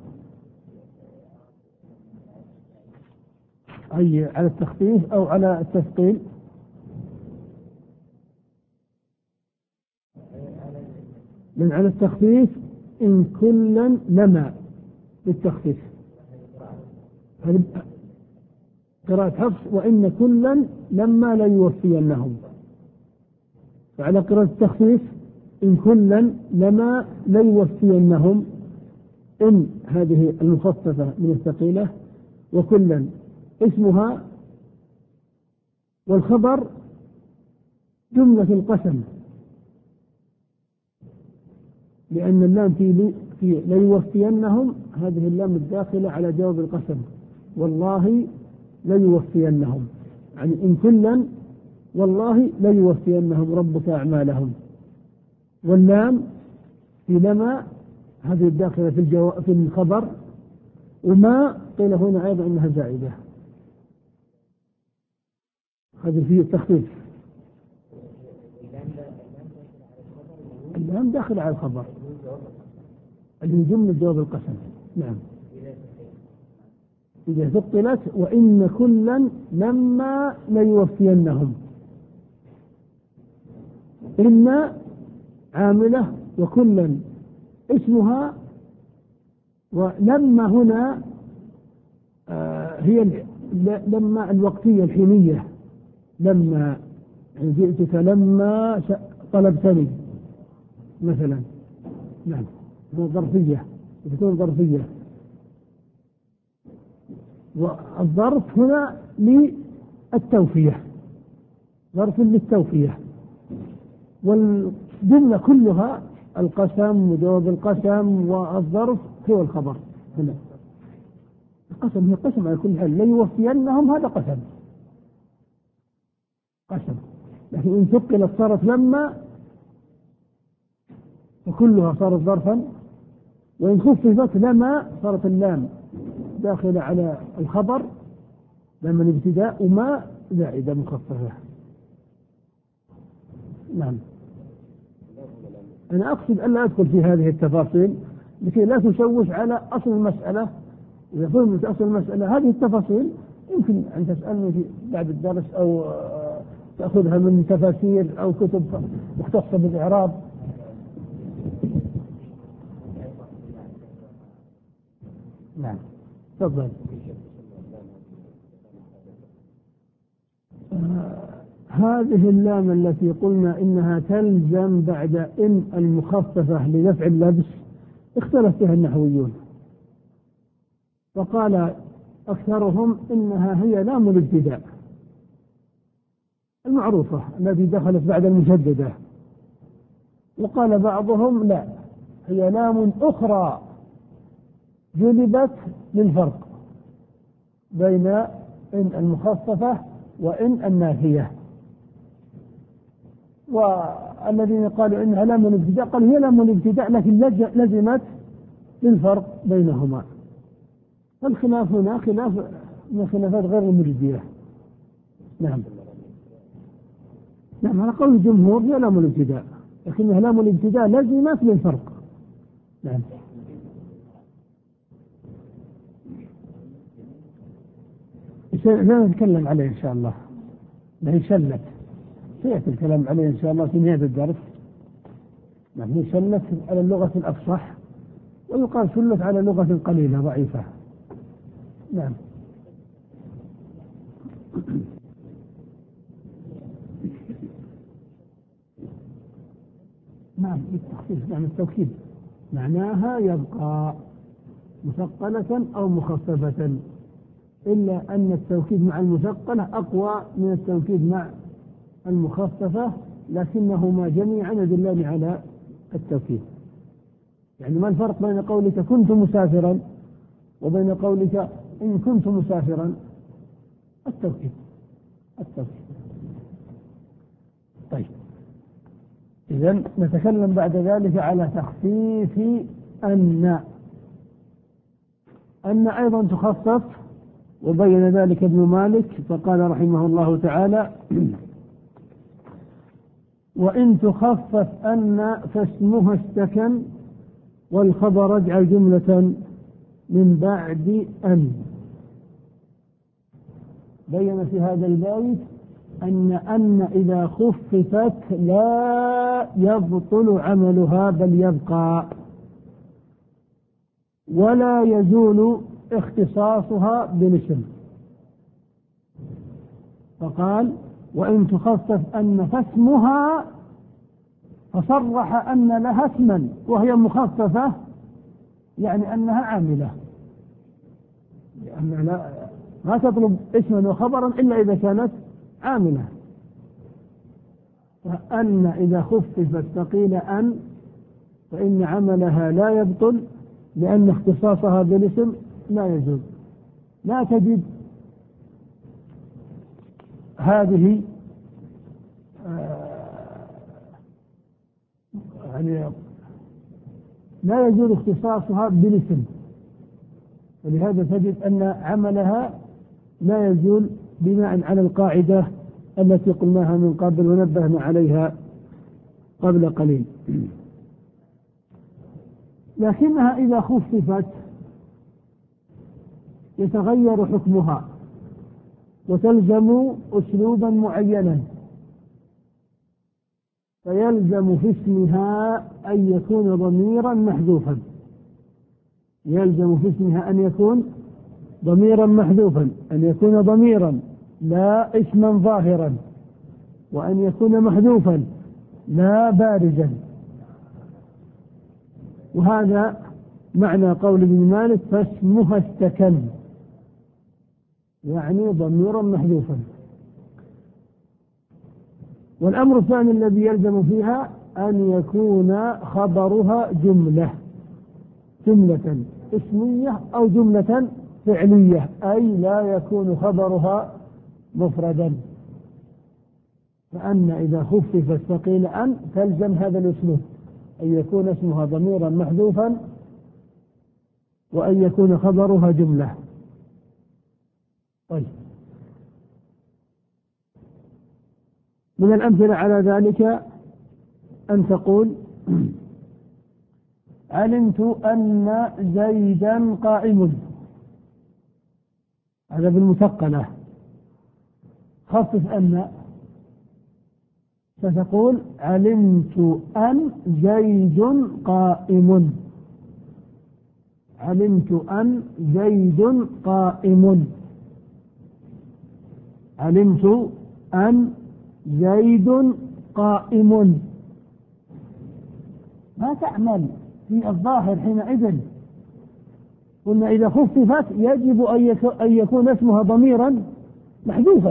أي على التخفيف أو على التثقيل؟ من على التخفيف إن كلا لما بالتخفيف، هذه قراءة حفص، وإن كلا لما لا يوفينهم. فعلى قراءة التخفيف إن كلا لما لا يوفينهم، إن هذه المخففة من الثقيلة، وكلا اسمها، والخبر جملة القسم، لأن اللام في في ليوفينهم هذه اللام الداخلة على جواب القسم، والله ليوفينهم، يعني إن كلا والله ليوفينهم ربك أعمالهم. واللام في لما هذه الداخلة في الجواب في الخبر، وما قيل هنا أيضا أنها زائدة، هذه فيه التخفيف. اللام داخل على الخبر اللي جملة جواب القسم. نعم. إذا ثقلت وإن كلا لما ليوفينهم، إن عاملة وكلا اسمها، ولما هنا آه هي لما الوقتية الحينية، لما جئتك لما طلبتني مثلا. نعم. ظرفية، تكون ظرفية، والظرف هنا للتوفية، ظرف للتوفية، والجملة كلها القسم وجواب القسم والظرف هو الخبر. هنا القسم هي قسم على كل حال، ليوفينهم هذا قسم قسم، لكن إن ثقلت صارت لما وكلها صارت ظرفا، وإن خففت لما صارت اللام داخلة على الخبر لما الابتداء، وما زائدة مخففة. نعم. أنا أقصد ألا أدخل في هذه التفاصيل لكي لا تشوش على أصل المسألة. إذا فهمت أصل المسألة هذه التفاصيل يمكن أن تسألني في بعد الدرس، أو تأخذها من تفاسير أو كتب مختصة بالإعراب. نعم. تفضل. آه هذه اللام التي قلنا إنها تلزم بعد إن المخففة لدفع اللبس اختلف فيها النحويون، وقال أكثرهم إنها هي لام الابتداء المعروفة التي دخلت بعد المشددة، وقال بعضهم لا، هي لام أخرى جلبت للفرق بين إن المخففة وإن النافية. والذين قالوا إنها لام الابتداء قال هي لام الابتداء لكن لزمت للفرق بينهما. فالخلاف هنا خلاف من خلافات غير المجدية. نعم. نعم. على قول الجمهور هي لام الابتداء، لكنها لام الابتداء لزمت للفرق. نعم. لا نتكلم عليه إن شاء الله، هي شلت، سيأتي الكلام عليه إن شاء الله في نهاية الدرس. نعم. هي شلت على اللغة الأفصح، ويقال شلت على لغة قليلة ضعيفة. نعم. نعم. التخفيف نعم التوكيد معناها يبقى مثقلة أو مخففة، إلا أن التوكيد مع المثقلة أقوى من التوكيد مع المخففة، لكنهما جميعا يدلان على التوكيد. يعني ما الفرق بين قولك كنت مسافرا وبين قولك إن كنت مسافرا؟ التوكيد التوكيد. طيب، إذن نتكلم بعد ذلك على تخفيف أن أن أيضا تخصص، وبين ذلك ابن مالك فقال رحمه الله تعالى: وإن تخفف أن فاسمها استكن والخبر اجعل جملة من بعد أن. بين في هذا البيت أن أن إذا خففت لا يبطل عملها بل يبقى، ولا يزول اختصاصها بالاسم. فقال: وإن تخفف أن فاسمها، فصرح أن لها اسما وهي مخففة، يعني أنها عاملة، لأن لا, لا تطلب اسما وخبرا إلا إذا كانت عاملة. فأن إذا خففت فقيل أن، فإن عملها لا يبطل لأن اختصاصها بالاسم لا يزول. لا تجد هذه يعني لا يزول اختصاصها بالاسم، ولهذا تجد أن عملها لا يزول بناء على القاعدة التي قلناها من قبل ونبهنا عليها قبل قليل. لكنها إذا خففت يتغير حكمها وتلزم أسلوبا معينا، فيلزم في اسمها أن يكون ضميرا محذوفا. يلزم في اسمها أن يكون ضميرا محذوفا، أن يكون ضميرا لا اسما ظاهرا، وأن يكون محذوفا لا بارزا. وهذا معنى قول ابن مالك: فاسمها استكن، يعني ضميرا محذوفا. والأمر الثاني الذي يلزم فيها أن يكون خبرها جملة جملة اسمية أو جملة فعلية، أي لا يكون خبرها مفردا. فأن إذا خففت فقيل أن تلزم هذا الأسلوب، أن يكون اسمها ضميرا محذوفا وأن يكون خبرها جملة. طيب، من الأمثلة على ذلك أن تقول: علمت أن زيدا قائم. هذا بالمثقلة. خفف أن، فتقول: علمت أن زيد قائم. علمت أن زيد قائم. علمت أن زيد قائم. ما تعمل في الظاهر حينئذ. قلنا إذا خففت يجب أن يكون اسمها ضميرا محذوفا،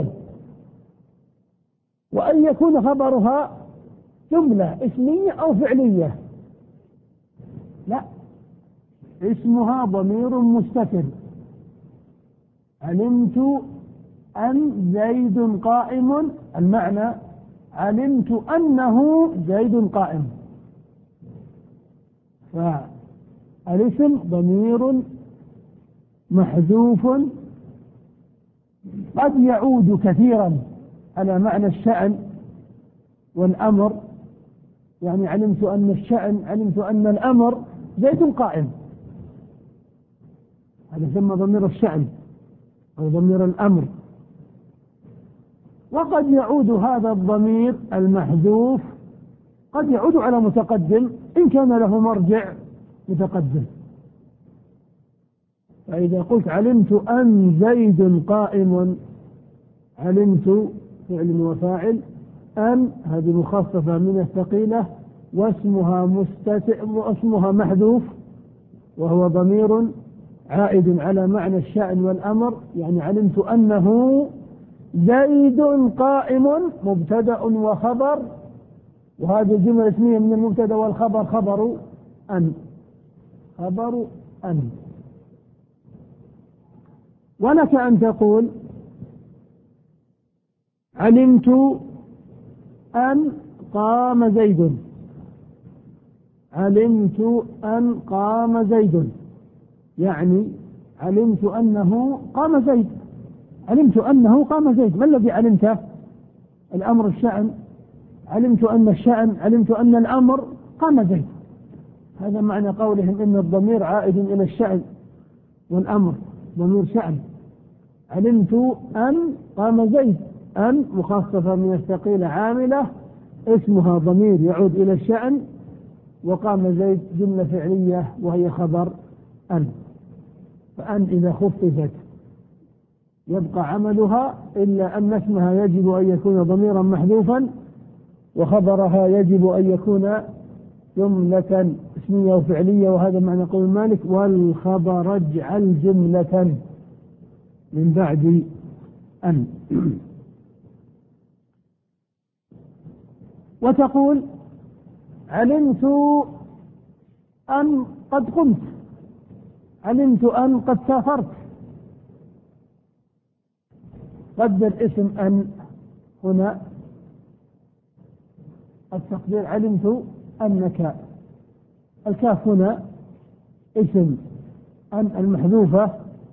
وأن يكون خبرها جملة اسمية أو فعلية. لا، اسمها ضمير مستتر. علمت أن زيد قائم، المعنى علمت أنه زيد قائم. فالاسم ضمير محذوف قد يعود كثيرا على معنى الشأن والأمر، يعني علمت أن الشأن، علمت أن الأمر زيد قائم، هذا يسمى ضمير الشأن أو ضمير الأمر. وقد يعود هذا الضمير المحذوف قد يعود على متقدم إن كان له مرجع متقدم. فإذا قلت علمت أن زيد قائم، علمت فعل وفاعل، أن هذه مخففة من الثقيلة، واسمها مستتر واسمها محذوف وهو ضمير عائد على معنى الشأن والأمر، يعني علمت أنه زيد قائم مبتدأ وخبر، وهذه الجملة اسمية من المبتدأ والخبر خبر أن خبر أن. ولك أن تقول علمت أن قام زيد، علمت أن قام زيد، يعني علمت أنه قام زيد، علمت أنه قام زيد. ما الذي علمته؟ الأمر الشأن، علمت أن الشأن، علمت أن الأمر قام زيد. هذا معنى قولهم إن الضمير عائد إلى الشأن والأمر ضمير شأن. علمت أن قام زيد، أن مخففة من الثقيلة عاملة اسمها ضمير يعود إلى الشأن، وقام زيد جملة فعلية وهي خبر أن. فأن إذا خففت يبقى عملها، إلا أن اسمها يجب أن يكون ضميرا محذوفا، وخبرها يجب أن يكون جملة اسمية وفعلية. وهذا معنى قول مالك: والخبر اجعل جملة من بعد أن. وتقول: علمت أن قد قمت، علمت أن قد سافرت. قدر اسم أن هنا التقدير علمت أنك، الكاف هنا اسم أن المحذوفة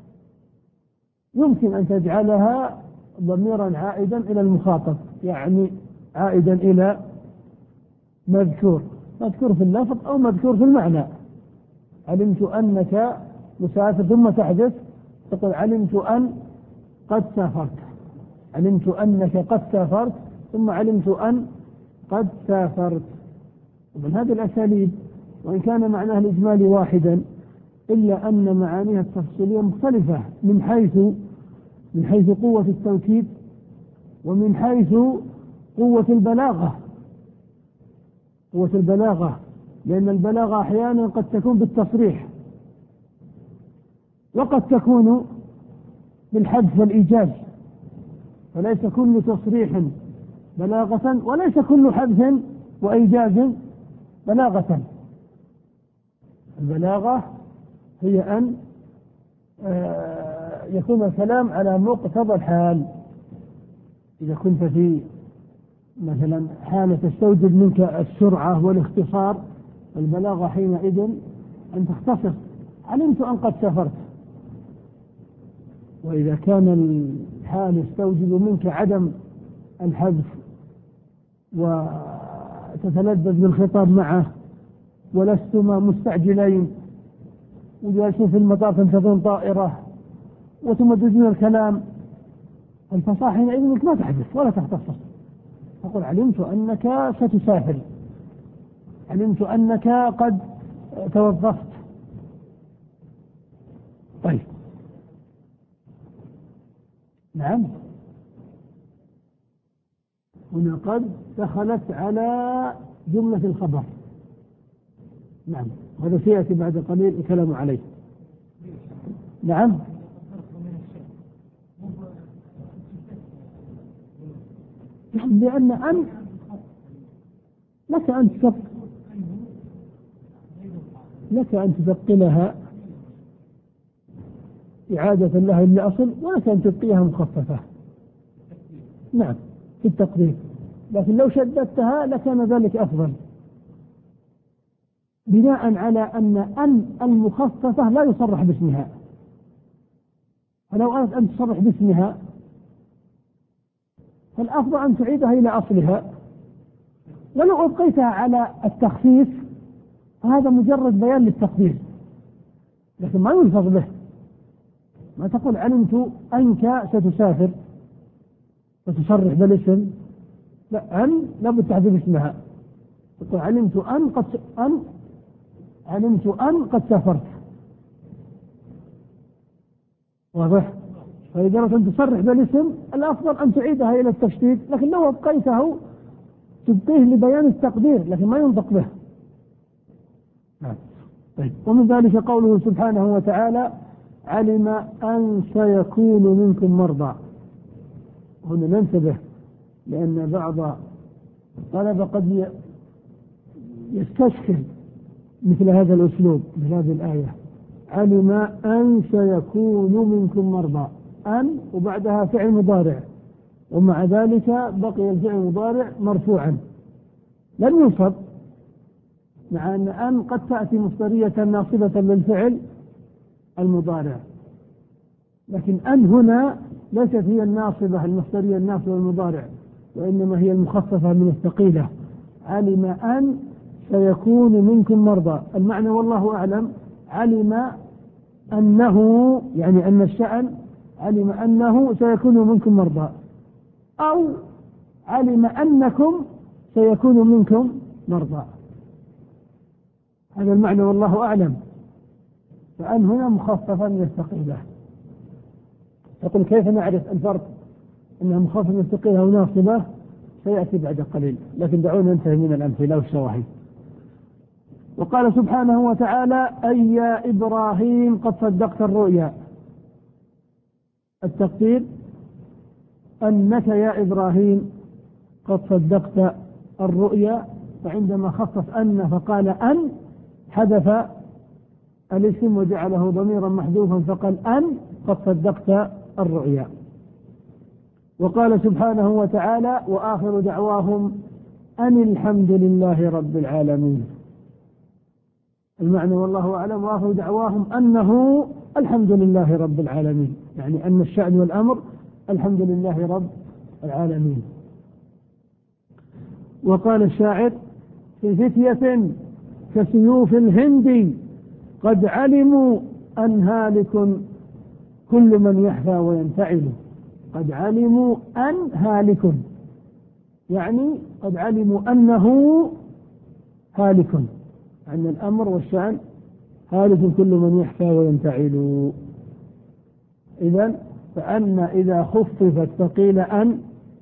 يمكن أن تجعلها ضميرا عائدا إلى المخاطب، يعني عائدا إلى مذكور، مذكور في اللفظ أو مذكور في المعنى. علمت أنك مسافر ثم تحدث تقول: علمت أن قد سافرت، علمت أنك قد سافرت ثم علمت أن قد سافرت. ومن هذه الأساليب، وإن كان معناها الإجمالي واحدا، إلا أن معانيها التفصيلية مختلفة من حيث من حيث قوة التوكيد، ومن حيث قوة البلاغة. قوة البلاغة، لأن البلاغة أحيانا قد تكون بالتصريح، وقد تكون بالحذف والإيجاز، فليس كل تصريح بلاغة، وليس كل حذف وإيجاز بلاغة. البلاغة هي أن يكون الكلام على مقتضى الحال. إذا كنت في مثلا حالة تستوجب منك السرعة والاختصار، البلاغة حينئذ أن تختصر: علمت أن قد سافرت. وإذا كان الحال يستوجب منك عدم الحذف وتتلذذ بالخطاب معه، ولستما مستعجلين وجالسين في المطار تنتظرون طائرة وتمددون الكلام، الفصاحة حينئذ انك ما تحدث ولا تختصر، تقول: علمت أنك ستسافر، علمت أنك قد توظفت. طيب، نعم، هنا قد دخلت على جملة الخبر. نعم، هذا سيأتي بعد قليل الكلام عليه. نعم، لأن أن لك أن تثقل لك أن تثقلها إعادة لها لأصل، ولك أن تبقيها مخففة. نعم، في التقدير، لكن لو شددتها لكان ذلك أفضل، بناء على أن أن المخففة لا يصرح باسمها. فلو أردت أن تصرح باسمها فالأفضل أن تعيدها إلى أصلها، ولو أبقيتها على التخفيف فهذا مجرد بيان للتقدير، لكن ما يلفظ به. ما تقول: علمت أنك ستسافر وتصرح بالاسم، لا، أن لابد تحذف اسمها، تقول: علمت أن قد أن علمت أن قد سافرت. واضح؟ فإذا أردت أن تصرح بالاسم الأفضل أن تعيدها إلى التشديد، لكن لو أبقيته تبقيه لبيان التقدير لكن ما ينطق به. نعم. طيب، ومن ذلك قوله سبحانه وتعالى: علم أن سيكون منكم مرضى. هنا ننتبه، لأن بعض الطلبة قد يستشكل مثل هذا الأسلوب، مثل هذه الآية: علم أن سيكون منكم مرضى، أن وبعدها فعل مضارع، ومع ذلك بقي الفعل المضارع مرفوعا لم ينصب، مع أن أن قد تأتي مصدرية ناصبة للفعل المضارع، لكن أن هنا ليست هي الناصبة المصدرية الناصبة المضارع، وإنما هي المخففة من الثقيلة. علم أن سيكون منكم مرضى، المعنى والله أعلم علم أنه يعني أن الشأن علم أنه سيكون منكم مرضى، أو علم أنكم سيكون منكم مرضى، هذا المعنى والله أعلم. فأن هنا مخففة من الثقيلة. يقول كيف نعرف الفرق أنها مخففة من الثقيلة وناصبة؟ سيأتي بعد قليل، لكن دعونا ننتهي من الأمثلة والشواهد. وقال سبحانه وتعالى أي يا إبراهيم قد صدقت الرؤيا. التقدير أنك يا إبراهيم قد صدقت الرؤيا، فعندما خصص أن فقال أن حذف الاسم وجعله ضميرا محذوفا فقال أن قد صدقت الرؤيا. وقال سبحانه وتعالى وآخر دعواهم أن الحمد لله رب العالمين. المعنى والله أعلم وآخر دعواهم أنه الحمد لله رب العالمين، يعني أن الشأن والأمر الحمد لله رب العالمين. وقال الشاعر في فتية كسيوف الهند قد علموا أن هالك كل من يحفى وينفعل. قد علموا أن هالك، يعني قد علموا أنه هالك، أن الأمر والشأن هالك كل من يحفى وينفعل. إذن فأن إذا خففت فقيل أن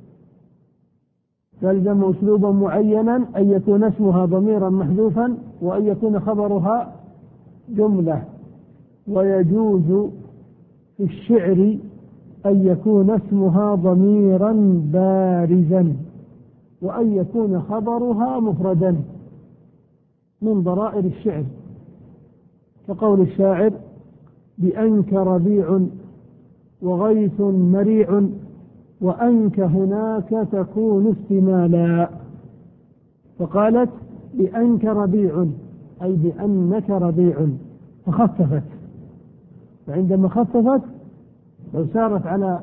تلزم أسلوبا معينا، أن يكون اسمها ضميرا محذوفا وأن يكون خبرها جملة. ويجوز في الشعر أن يكون اسمها ضميرا بارزا وأن يكون خبرها مفردا من ضرائر الشعر، كقول الشاعر بأنك ربيع وغيث مريع وأنك هناك تكون استمالا. فقالت بأنك ربيع أي بأنك ربيع فخففت، فعندما خففت لو سارت على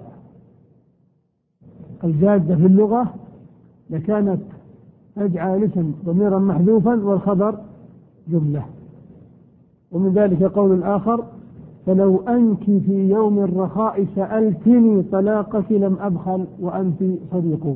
الجادة في اللغة لكانت تجعل الاسم ضميرا محذوفا والخبر جملة. ومن ذلك قول الآخر فلو أنك في يوم الرخاء سألتني طلاقك لم أبخل وأنت صديق.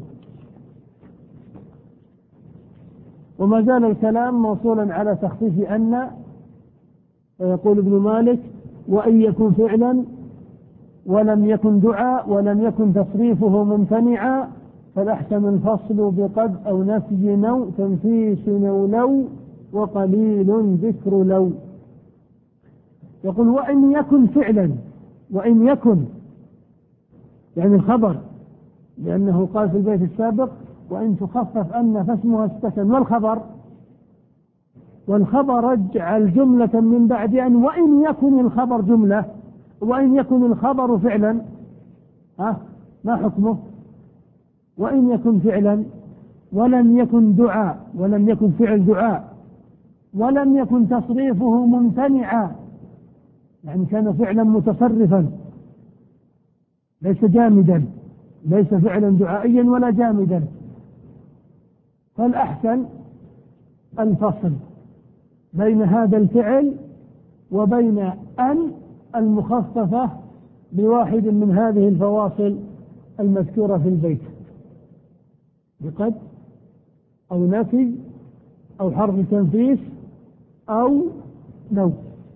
وما زال الكلام موصولا على تخفيف أن، فيقول ابن مالك وأن يكن فعلا ولم يكن دعاء ولم يكن تصريفه ممتنعا فالأحسن الفصل بقد أو نفي نو تنفيس نو لو وقليل ذكر لو. يقول وإن يكن فعلا، وإن يكن يعني الخبر، لأنه قال في البيت السابق وإن تخفف أن فاسمها السكن، والخبر والخبر اجعل جملة من بعد أن. وإن يكن الخبر جملة وإن يكن الخبر فعلا ها ما حكمه؟ وإن يكن فعلا ولم يكن دعاء ولم يكن فعل دعاء ولم يكن تصريفه ممتنعا، يعني كان فعلا متصرفا ليس جامدا، ليس فعلا دعائيا ولا جامدا، فالأحسن الفصل بين هذا الفعل وبين أن المخففة بواحد من هذه الفواصل المذكورة في البيت بقد أو نفي أو حرف تنفيس أو نو.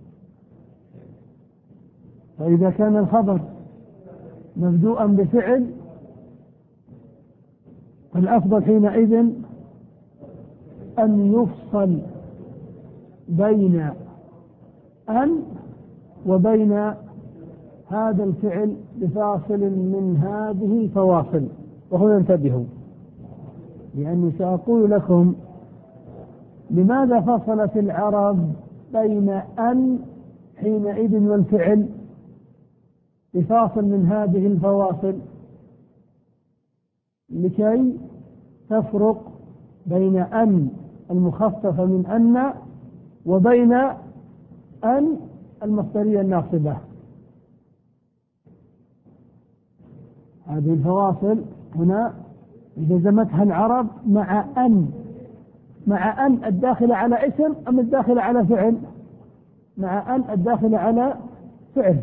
فإذا كان الخبر مبدوءا بفعل فالأفضل حينئذ أن يفصل بين أن وبين هذا الفعل بفاصل من هذه الفواصل. وهنا انتبهوا، لأني سأقول لكم لماذا فصلت العرب بين أن حينئذ والفعل بفاصل من هذه الفواصل، لكي تفرق بين أن المخففة من أن وبين أن المصدرية الناصبة. هذه الفواصل هنا جزمتها العرب مع أن مع أن الداخلة على اسم أم الداخلة على فعل؟ مع أن الداخلة على فعل.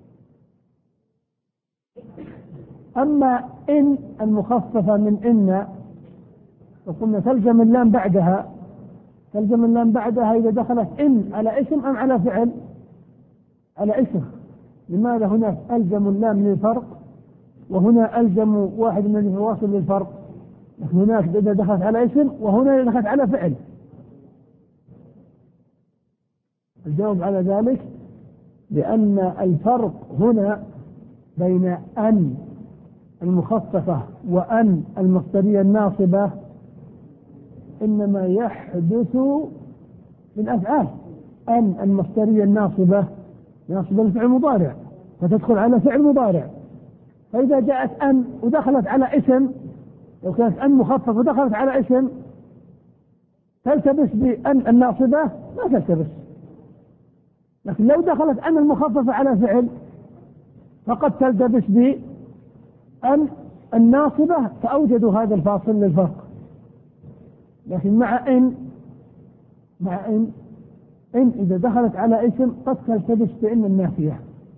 أما إن المخففة من إن فقلنا تلزم اللام بعدها تلزم اللام بعدها إذا دخلت إن على اسم أم على فعل؟ على اسم. لماذا هناك ألزم اللام للفرق وهنا ألزم واحد من الفواصل للفرق؟ هناك إذا دخلت على اسم وهنا إذا دخلت على فعل. الجواب على ذلك لأن الفرق هنا بين أن المخففة وأن المصدرية الناصبة إنما يحدث من أفعال. أن المصدرية الناصبة ناصبة لفعل مضارع فتدخل على فعل مضارع، فإذا جاءت أن ودخلت على اسم، لو كانت أن مخففة ودخلت على اسم تلتبس بأن الناصبة؟ ما تلتبس. لكن لو دخلت أن المخففة على فعل فقد تلتبس بأن الناصبة، فأوجدوا هذا الفاصل للفرق. لكن مع إن مع إن إن إذا دخلت على اسم قد تلتبس بأن النافية،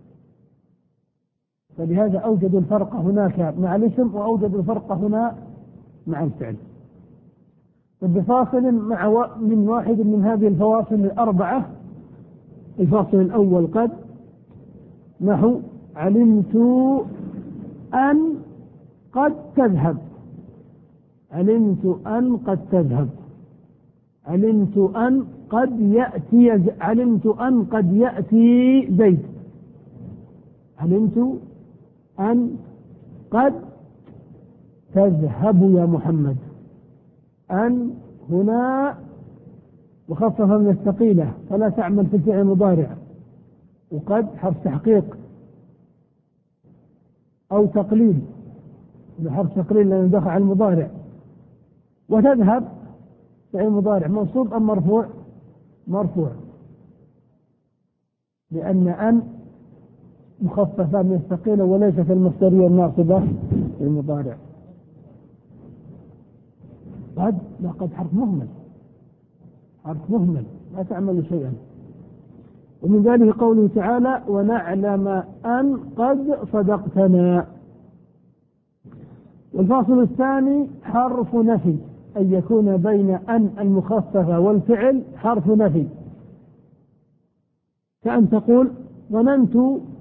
فلهذا أوجدوا الفرق هناك مع الاسم وأوجدوا الفرق هنا مع الفعل. بفاصل مع و... من واحد من هذه الفواصل الأربعة. الفاصل الأول قد نحو علمت أن قد تذهب. علمت أن قد تذهب. علمت أن قد يأتي علمت أن قد يأتي زيد. علمت أن قد تذهب يا محمد. أن هنا مخففة من الثقيلة فلا تعمل في الفعل المضارع، وقد حرف تحقيق أو تقليل، حرف تقليل لأنه دخل على المضارع. وتذهب فعل مضارع منصوب أم مرفوع؟ مرفوع، لأن أن مخففة من الثقيلة وليست المصدرية الناصبة للمضارع. قد لا، قد حرف مهمل، حرف مهمل لا تعمل شيئا. ومن ذلك قوله تعالى ونعلم أن قد صدقتنا. والفاصل الثاني حرف نفي، أن يكون بين أن المخففة والفعل حرف نفي، كأن تقول ظننت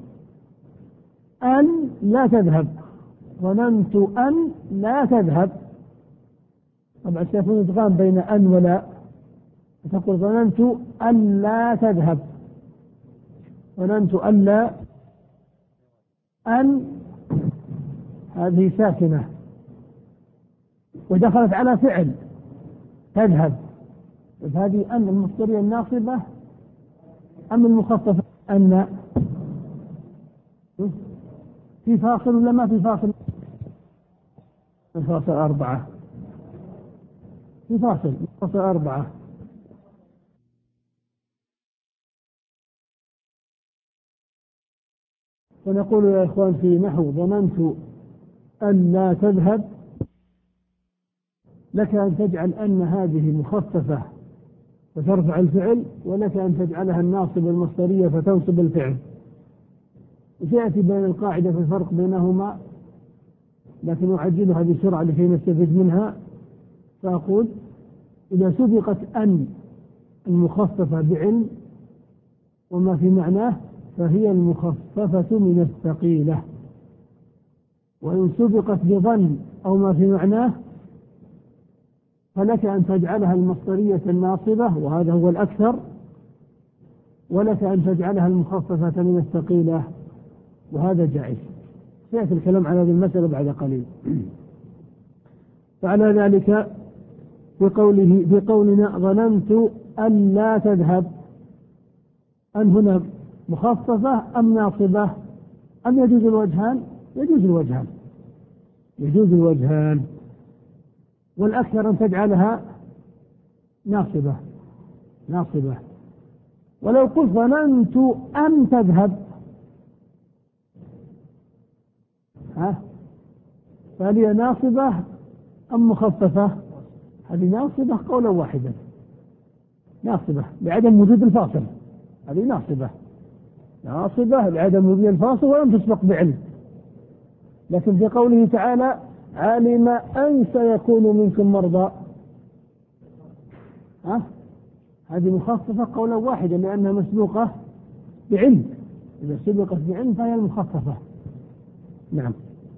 أن لا تذهب. ظننت أن لا تذهب، طبعا سيكون إدغام بين أن ولا، تقول ظننت أن لا تذهب. ظننت أن لا، أن هذه ساكنة ودخلت على فعل تذهب، هذه أن المصدرية الناصبة أم المخففة؟ أن في فاصل ولا ما في فاصل؟ الفاصل أربعة، في فاصل فاصل أربعة. فنقول يا إخوان في نحو ظننت أن لا تذهب، لك أن تجعل أن هذه مخففة فترفع الفعل، ولك أن تجعلها الناصب المصدرية فتنصب الفعل. وسيأتي بين القاعدة في الفرق بينهما، لكن أعجلها بسرعة لكي نستفيد منها. فأقول إذا سبقت أن المخففة بعلم وما في معناه فهي المخففة من الثقيلة، وإن سبقت بظن أو ما في معناه فلك أن تجعلها المصدرية الناصبة وهذا هو الأكثر، ولك أن تجعلها المخففة من الثقيلة وهذا جائز. سيأتي الكلام على هذه المسألة بعد قليل. فعلى ذلك في قوله في قولنا ظننت أن لا تذهب، أن هنا مخففة أم ناصبة أم يجوز الوجهان؟ يجوز الوجهان، يجوز الوجهان، والأكثر أن تجعلها ناصبة ناصبة. ولو قلت ظننت أن تذهب، ها فهل هي ناصبة أم مخففة؟ هذه ناصبة قولا واحدا، ناصبة لعدم وجود الفاصل، هذه ناصبة ناصبة لعدم وجود الفاصل ولم تسبق بعلم. لكن في قوله تعالى علم أن سيكون منكم مرضى، ها هذه مخففة قولا واحدا لأنها مسبوقة بعلم، إذا سبقت بعلم فهي المخففة. نعم.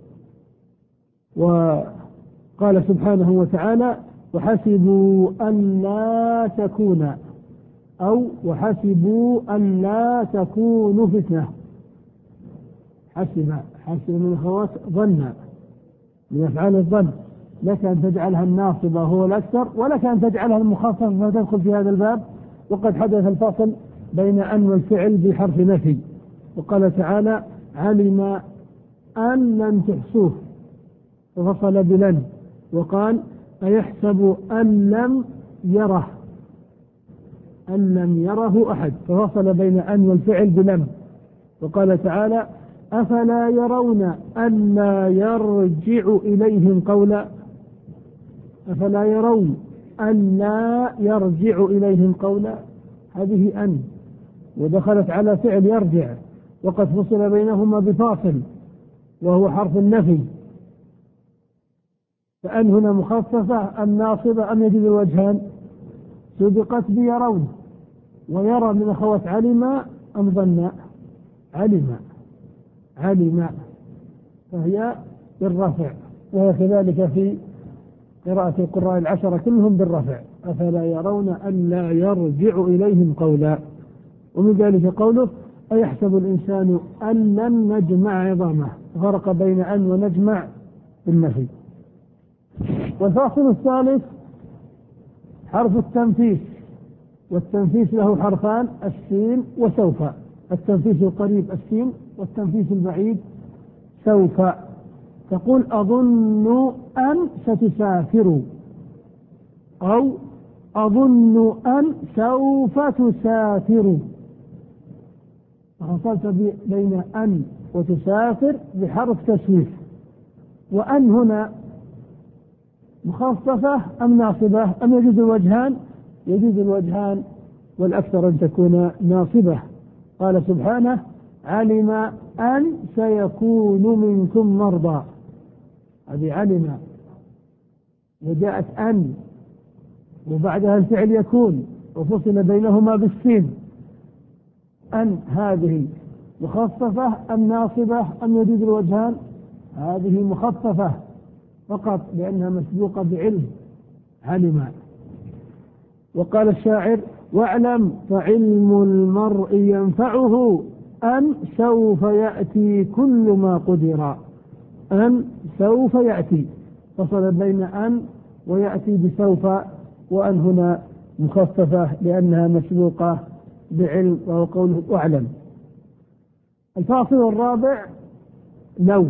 وقال سبحانه وتعالى وحسبوا أن لا تكون، أو وحسبوا أن لا تكون فتنة. حسب حسب من الخواص ظن، من أفعال الظن، لك أن تجعلها الناصبة هو الأكثر، ولك أن تجعلها المخففة فتدخل في هذا الباب. وقد حدث الفصل بين أن والفعل بحرف نفي، وقال تعالى علم أن لن تحصوه ففصل بلن، وقال أيحسب أن لم يره أن لم يره أحد ففصل بين أن والفعل بلم، وقال تعالى أفلا يرون ألا يرجع إليهم قولا أفلا يرون ألا يرجع إليهم قولا، هذه أن ودخلت على فعل يرجع، وقد فصل بينهما بفاصل وهو حرف النفي. فأن هنا مخففة أم ناصبة أم يجوز الوجهان؟ سبقت بيرون، ويرى من أخوات علم أم ظن؟ علم علم فهي بالرفع، وهي كذلك في قراءة القراء العشرة كلهم بالرفع. أفلا يرون ألا يرجع إليهم قولا. ومن ذلك قوله أيحسب الإنسان أن لن نجمع عظامه، فرق بين أن ونجمع بالنفي. والفاصل الثالث حرف التنفيس، والتنفيس له حرفان السين وسوف. التنفيس القريب السين، والتنفيس البعيد سوف. تقول أظن أن ستسافر، أو أظن أن سوف تسافر، فصلت بين أن وتسافر بحرف تسويف. وأن هنا مخففة أم ناصبة أم يجوز الوجهان؟ يجوز الوجهان، والأكثر أن تكون ناصبة. قال سبحانه علم أن سيكون منكم مرضى، هذه علم، وجاءت أن وبعدها الفعل يكون وفصل بينهما بالسين. أن هذه مخففة أم ناصبة أم يجوز الوجهان؟ هذه مخففة فقط لأنها مسبوقة بعلم علم. وقال الشاعر واعلم فعلم المرء ينفعه أن سوف يأتي كل ما قدر. أن سوف يأتي، فصل بين أن ويأتي بسوف، وأن هنا مخففة لأنها مسبوقة بعلم، وهو قوله واعلم. الفاصل الرابع لو.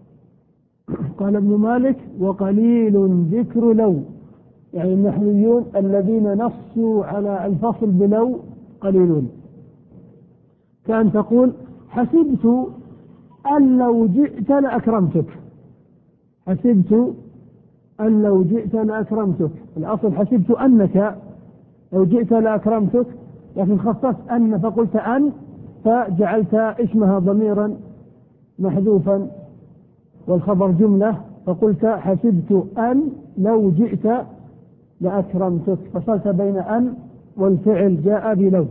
قال ابن مالك وقليل ذكر لو، يعني النحويون الذين نصوا على الفصل بلو قليلون. كأن تقول حسبت أن لو جئت لأكرمتك، حسبت أن لو جئت لأكرمتك، الأصل حسبت أنك لو جئت لأكرمتك، لكن خصصت أن فقلت أن، فجعلت اسمها ضميرا محذوفا والخبر جملة، فقلت حسبت أن لو جئت لأكرمتك، فصلت بين أن والفعل جاء بلو.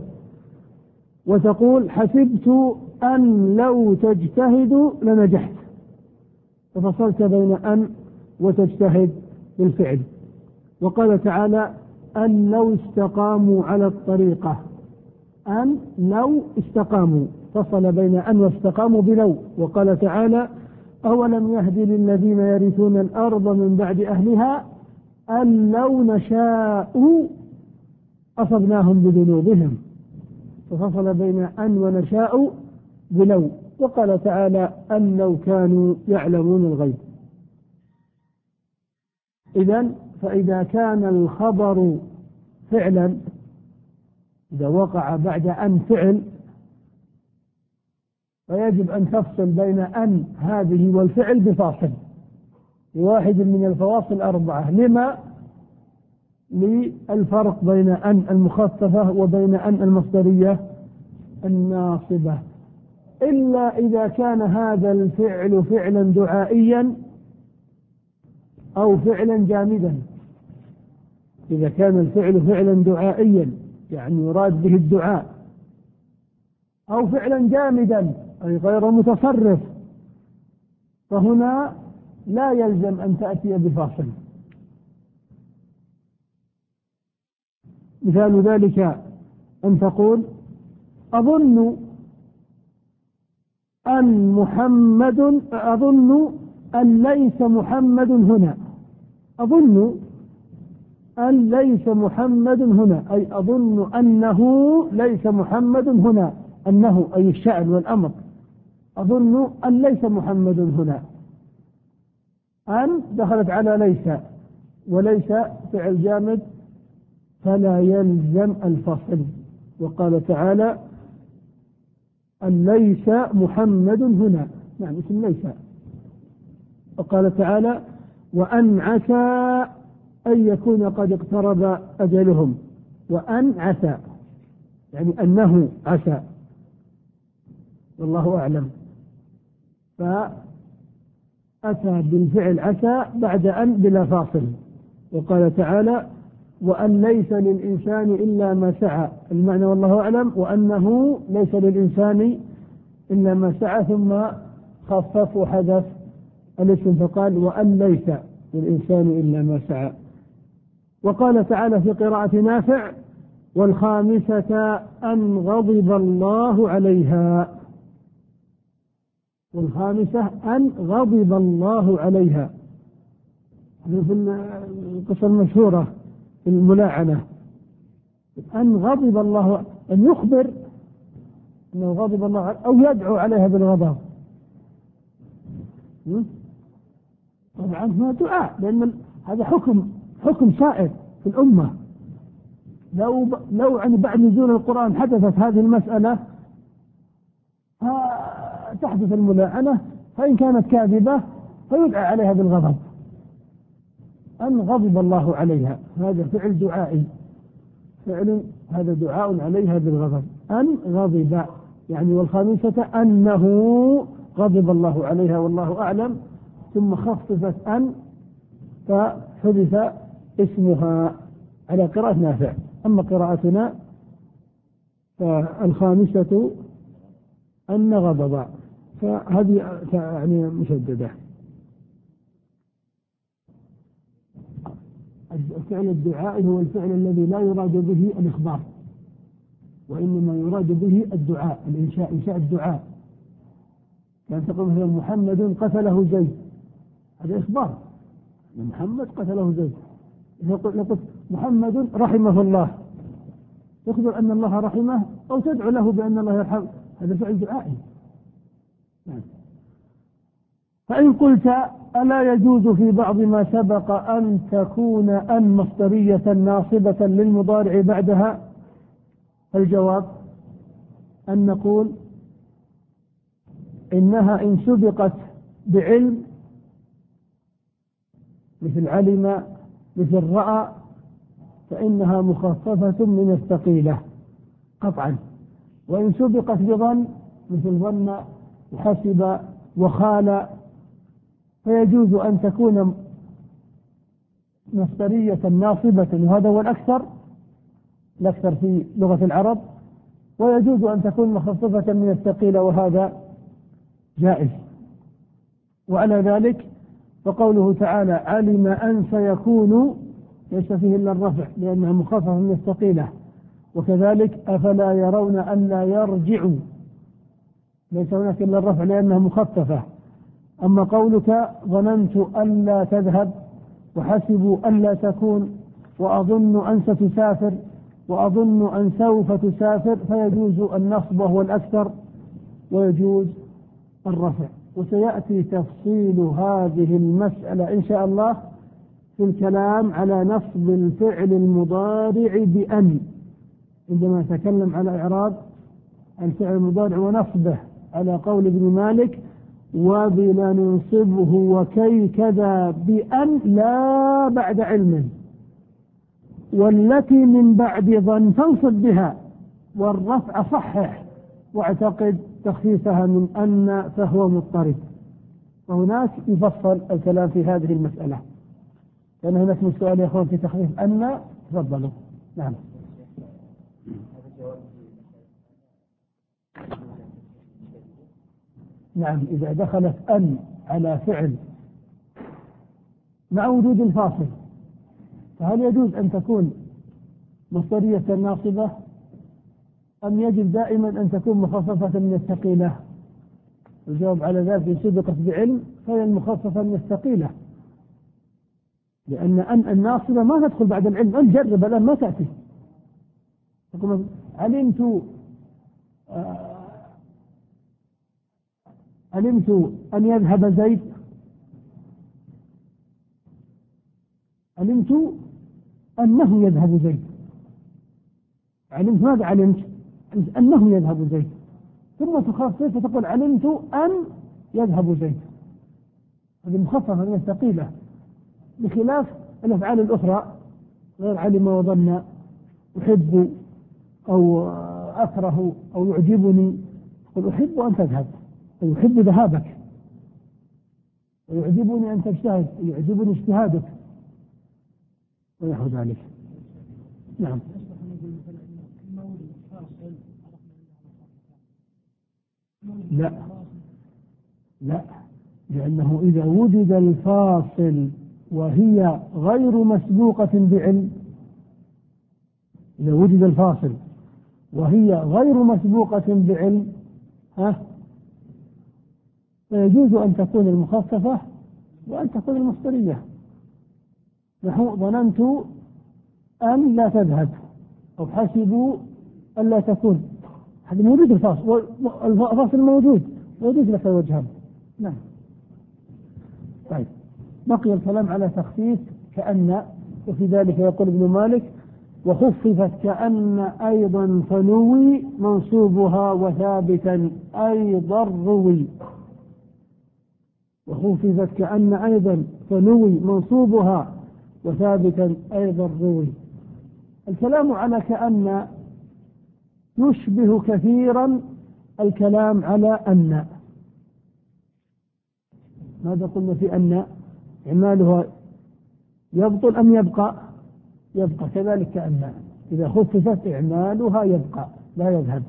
وتقول حسبت أن لو تجتهد لنجحت، ففصلت بين أن وتجتهد بالفعل. وقال تعالى أن لو استقاموا على الطريقة، أن لو استقاموا، فصل بين أن واستقاموا بلو. وقال تعالى أولم يهد للذين يرثون الأرض من بعد أهلها أن لو نشاء أصبناهم بذنوبهم، ففصل بين أن ونشاء بلو. وقال تعالى أن لو كانوا يعلمون الغيب. إذن فإذا كان الخبر فعلا إذا وقع بعد أن فعل فيجب أن تفصل بين أن هذه والفعل بفاصل بواحد من الفواصل أربعة. لما؟ للفرق بين أن المخففة وبين أن المصدرية الناصبة، إلا إذا كان هذا الفعل فعلا دعائيا أو فعلا جامدا. إذا كان الفعل فعلا دعائيا يعني يراد به الدعاء، أو فعلا جامدا أي غير متصرف، فهنا لا يلزم أن تأتي بفاصل. مثال ذلك أن تقول أظن أن محمد أظن أن ليس محمد هنا. أظن أن ليس محمد هنا أي أظن أنه ليس محمد هنا. أنه أي الشأن والأمر. أظن أن ليس محمد هنا. أن دخلت على ليس، وليس فعل جامد فلا يلزم الفصل. وقال تعالى أن ليس محمد هنا، نعم اسم ليس. وقال تعالى وأن عسى أن يكون قد اقترب أجلهم. وأن عسى يعني أنه عسى، والله أعلم. فأتى بالفعل عسى بعد أن بلا فاصل. وقال تعالى وأن ليس للإنسان إلا ما سعى، المعنى والله أعلم وأنه ليس للإنسان إلا ما سعى، ثم خفف وحذف الاسم فقال وأن ليس للإنسان إلا ما سعى. وقال تعالى في قراءة نافع والخامسة أن غضب الله عليها. والخامسة أن غضب الله عليها. في القصة المشهورة في الملاعنة أن غضب الله، أن يخبر أنه غضب الله أو يدعو عليها بالغضب. طبعا هو دعاء، لأن هذا حكم حكم سائر في الأمة. لو لو عن بعد نزول القرآن حدثت هذه المسألة تحدث الملاعنة، فإن كانت كاذبة فيدعى عليها بالغضب. أن غضب الله عليها هذا فعل دعائي، فعل هذا دعاء عليها بالغضب. أن غضب يعني والخامسة أنه غضب الله عليها والله أعلم، ثم خففت أن فحدث اسمها على قراءة نافع. أما قراءتنا فالخامسة أن غضب، فهذه يعني مشددة. الفعل الدعائي هو الفعل الذي لا يراد به الإخبار، وإنما يراد به الدعاء، الإنشاء، إنشاء الدعاء. كان تقول مثلا محمد قتله زيد، هذا إخبار محمد قتله زيد. يقول محمد رحمه الله، تخبر أن الله رحمه أو تدعو له بأن الله يرحمه، هذا فعل دعائي. فإن قلت ألا يجوز في بعض ما سبق أن تكون أن مصدرية ناصبة للمضارع بعدها؟ الجواب أن نقول إنها إن سبقت بعلم مثل علم مثل رأى فإنها مخففة من الثقيلة قطعا. وإن سبقت بظن مثل ظن وحسب وخال فيجوز أن تكون مصدرية ناصبة، وهذا هو الأكثر الأكثر في لغة العرب. ويجوز أن تكون مخففة من الثقيلة، وهذا جائز. وعلى ذلك فقوله تعالى علم أن سيكون ليس فيه إلا الرفع لأنها مخففة من الثقيلة. وكذلك أفلا يرون أن لا يرجعوا ليس هناك إلا الرفع لأنها مخففة. أما قولك ظننت أن لا تذهب وحسبوا أن لا تكون وأظن أن ستسافر وأظن أن سوف تسافر فيجوز النصب وهو الأكثر، ويجوز الرفع. وسيأتي تفصيل هذه المسألة إن شاء الله في في الكلام على نصب الفعل المضارع بأن، عندما تكلم على إعراب الفعل المضارع ونصبه على قول ابن مالك وبلننصبه وكي كذا بأن لا بعد علم، والتي من بعد ظن تنصب بها، والرفع صحح واعتقد تخفيفها من أن فهو مضطرب. وهناك يفصل الكلام في هذه المسألة، كان هناك من سؤال يا أخوان في تخفيف أن، تفضلوا. نعم. نعم، إذا دخلت أن على فعل مع وجود الفاصل، فهل يجوز أن تكون مصدرية ناصبة أم يجب دائما أن تكون مخففة من الثقيلة؟ الجواب على ذلك إن سبقت بعلم فهي المخففة من الثقيلة، لأن أن الناصبة ما تدخل بعد العلم. أن جرب الآن ما تأتي. علمت آه علمت أن يذهب زيد، علمت أنه يذهب زيد. علمت ماذا؟ علمت أنه يذهب زيد، ثم تخفف فتقول علمت أن يذهب زيد. هذه مخففة من الثقيلة، بخلاف الأفعال الأخرى غير علم وظن، أحب أو أكره أو يعجبني، قل أحب أن تذهب، يحب ذهابك، ويعجبني أن تجتهد، يعجبني اجتهادك ونحو ذلك. نعم. لا لا، لأنه إذا وجد الفاصل وهي غير مسبوقة بعلم، إذا وجد الفاصل وهي غير مسبوقة بعلم ها فيجوز أن تكون المخففة وأن تكون المصدرية. نحو ظننت أن لا تذهب، أو حسبوا أن لا تكون، هذا موجود الفاصل، الفاصل موجود ويجوز لك وجهان. نعم. طيب، بقي الكلام على تخفيف كأن، وفي ذلك يقول ابن مالك وخففت كأن أيضا فنوي منصوبها وثابتا أيضا روي. وخففت كأن أيضا فنوي منصوبها وثابتا أيضا روي. الكلام على كأن يشبه كثيرا الكلام على أن. ماذا قلنا في أن؟ إعمالها يبطل أم يبقى؟ يبقى. كذلك كأن إذا خففت إعمالها يبقى لا يذهب.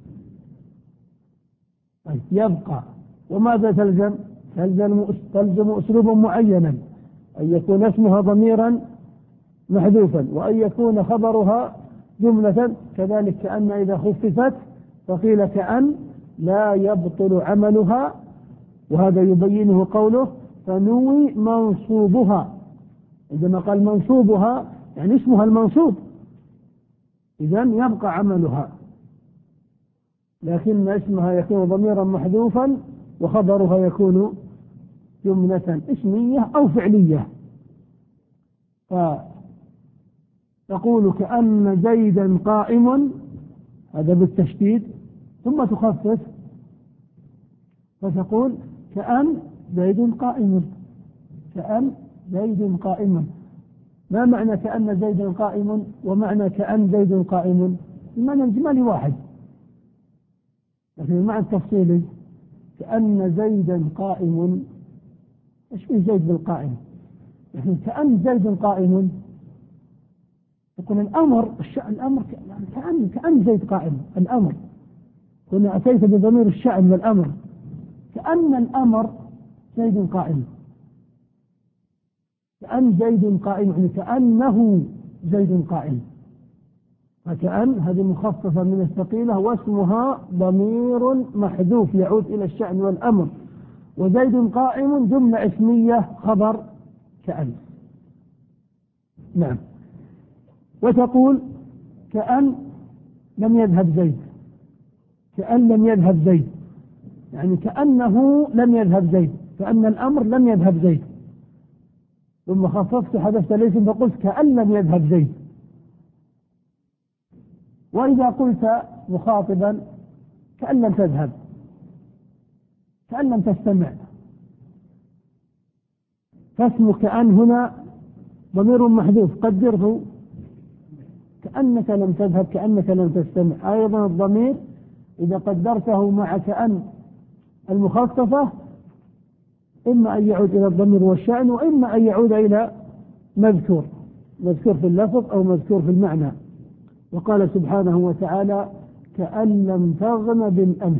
يبقى. وماذا تلزم؟ تلزم تلزم أسلوبا معينا، أن يكون اسمها ضميرا محذوفا، وأن يكون خبرها جملة. كذلك كأن إذا خففت فقيل كأن لا يبطل عملها، وهذا يبينه قوله فنوي منصوبها. عندما قال منصوبها يعني اسمها المنصوب، إذن يبقى عملها، لكن اسمها يكون ضميرا محذوفا وخبرها يكون جملة اسمية أو فعلية. فتقول كأن زيدا قائم، هذا بالتشديد، ثم تخفف فتقول كأن زيد قائم. كأن زيد قائم. ما معنى كأن زيد قائم ومعنى كأن زيد قائم؟ المعنى الجمالي واحد، لكن المعنى التفصيلي كأن زيدا قائم، ايش في زيد بالقائم؟ يعني كأن زيد قائم، يقول الأمر الشأن الأمر كأن كأن زيد قائم. الأمر كنا أتيت بضمير الشأن والأمر، كأن الأمر زيد قائم، كأن زيد قائم يعني كأنه زيد قائم. فكأن هذه مخففة من الثقيلة، واسمها ضمير محذوف يعود إلى الشأن والأمر، وزيد قائم جملة اسمية خبر كأن. نعم. وتقول كأن لم يذهب زيد، كأن لم يذهب زيد يعني كأنه لم يذهب زيد، كأن الأمر لم يذهب زيد. ثم خففت حذفت الاسم فقلت كأن لم يذهب زيد. وإذا قلت مخاطبا كأن لم تذهب، كأن لم تستمع، فاسم كأن هنا ضمير محذوف قدره كأنك لم تذهب، كأنك لم تستمع. أيضا الضمير إذا قدرته مع كأن المخففة إما أن يعود إلى الضمير والشأن، وإما أن يعود إلى مذكور مذكور في اللفظ أو مذكور في المعنى. وقال سبحانه وتعالى كأن لم تغن بالأمس،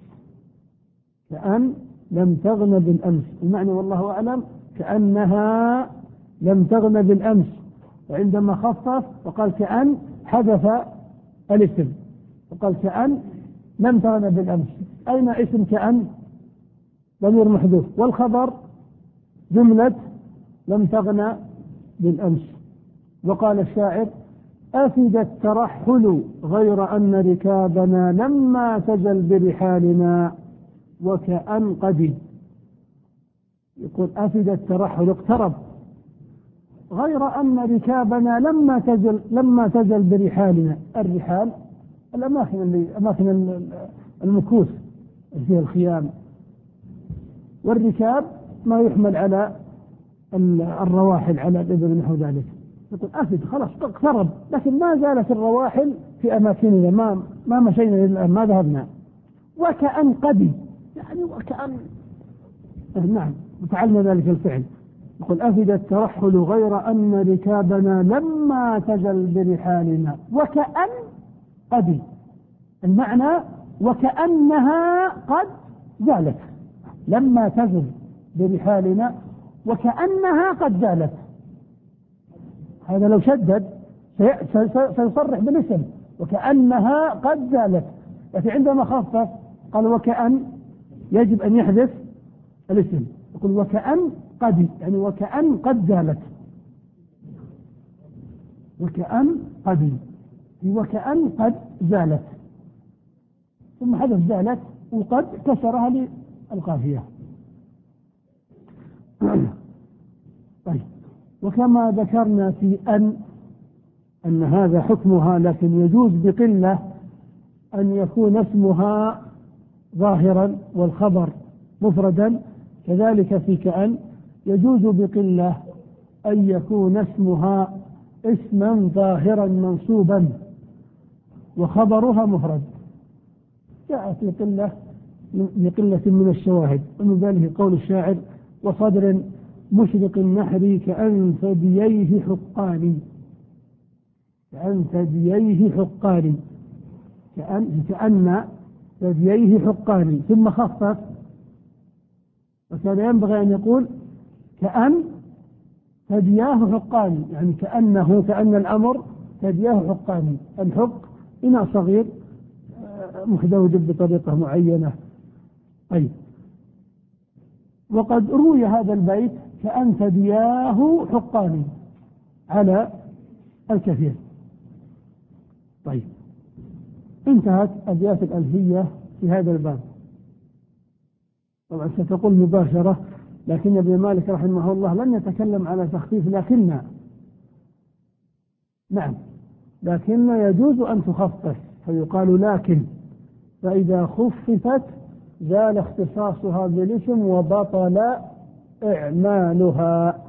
كأن لم تغن بالأمس، المعنى والله أعلم كأنها لم تغن بالأمس. وعندما خفف وقال كأن حذف الاسم وقال كأن لم تغن بالأمس. أين اسم كأن؟ ضمير محذوف، والخبر جملة لم تغن بالأمس. وقال الشاعر أفد الترحل غير أن ركابنا لما تزل برحالنا وكأن قد. يقول أفد الترحل اقترب، غير أن ركابنا لما تزل لما تزل برحالنا. الرحال الأماكن اللي أماكن المكوث هي الخيام، والركاب ما يحمل على الرواحل على الإبل نحو ذلك. يقول أفد خلاص اقترب، لكن ما زالت الرواحل في أماكننا، ما ما مشينا الآن، ما ذهبنا. وكأن قد، يعني وكأن نعم متعلم ذلك الفعل. يقول أفد الترحل غير أن ركابنا لما تزل برحالنا وكأن قد، المعنى وكأنها قد زالت، لما تزل برحالنا وكأنها قد زالت. هذا لو شدد سيصرح بالاسم وكأنها قد زالت، لكن عندما خفف قال وكأن يجب أن يحذف الاسم. يقول وكأن قد، يعني وكأن قد زالت، وكأن قد، وكأن قد زالت، ثم حذف زالت وقد كسرها للقافية. طيب، وكما ذكرنا في أن أن هذا حكمها، لكن يجوز بقلة أن يكون اسمها ظاهرا والخبر مفردا، كذلك في كأن يجوز بقلة أن يكون اسمها اسما ظاهرا منصوبا وخبرها مفرد. جاء في قلة لقلة من الشواهد، ومن ذلك قول الشاعر وصدر مشرق النحر كأن ثدييه حقان، كأن ثدييه حقان، كأن كأن ثدييه حقان، ثم خفف وكان ينبغي أن يقول كأن ثدياه حقان، يعني كأنه كأن الأمر ثدياه حقان. الحق إناء صغير محدود بطريقة معينة. طيب، وقد روي هذا البيت كأن ثدياه حقان على الكثير. طيب، انتهت أبيات الألفية في هذا الباب. طبعا ستقول مباشرة، لكن ابن مالك رحمه الله لم يتكلم على تخفيف لكن نعم لكن يجوز أن تخفف، فيقال لكن، فإذا خففت زال اختصاصها بالاسم وبطل إعمالها،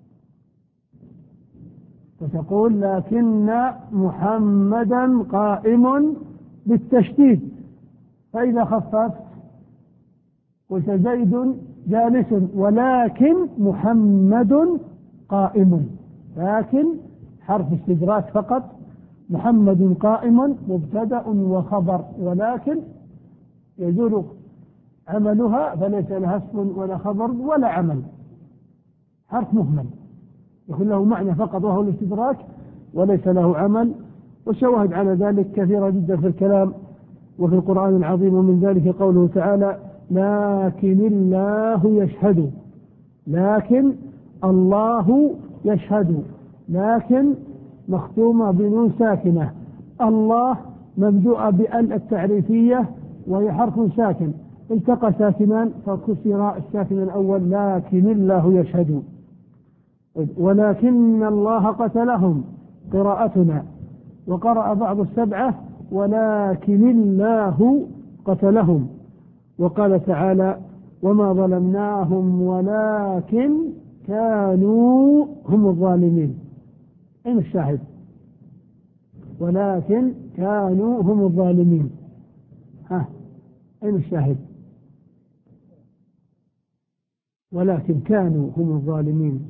فتقول لكن محمدا قائم بالتشديد. فإذا خففت قلت زيد جالس ولكن محمد قائم، لكن حرف استدراك فقط، محمد قائم مبتدأ وخبر، ولكن يزول عملها فليس لها اسم ولا خبر ولا عمل، حرف مهمل يكون له معنى فقط وهو الاستدراك وليس له عمل. والشواهد على ذلك كثيرة جدا في الكلام وفي القرآن العظيم، ومن ذلك قوله تعالى لكن الله يشهد، لكن الله يشهد، لكن مختومة بنون ساكنة، الله مبدوءة بأل التعريفية وهي حرف ساكن، التقى ساكنان فكسر الساكن الأول لكن الله يشهد. ولكن الله قتلهم قراءتنا، وقرأ بعض السبعة ولكن الله قتلهم. وقال تعالى وما ظلمناهم ولكن كانوا هم الظالمين. أين الشاهد؟ ولكن كانوا هم الظالمين. ها أين الشاهد؟ ولكن كانوا هم الظالمين.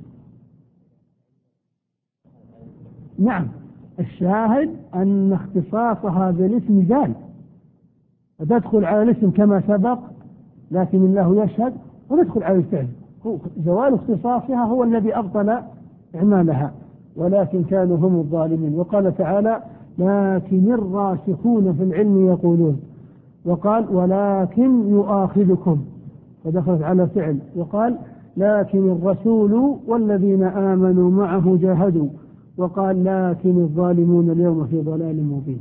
نعم، الشاهد أن اختصاص هذا الاسم زال، وتدخل على الاسم كما سبق لكن الله يشهد، وتدخل على الفعل. زوال اختصاصها هو الذي أبطل إعمالها. ولكن كانوا هم الظالمين. وقال تعالى لكن الراسخون في العلم يقولون، وقال ولكن يؤاخذكم، فدخلت على فعل. وقال لكن الرسول والذين آمنوا معه جاهدوا، وقال لكن الظالمون اليوم في ضلال مبين.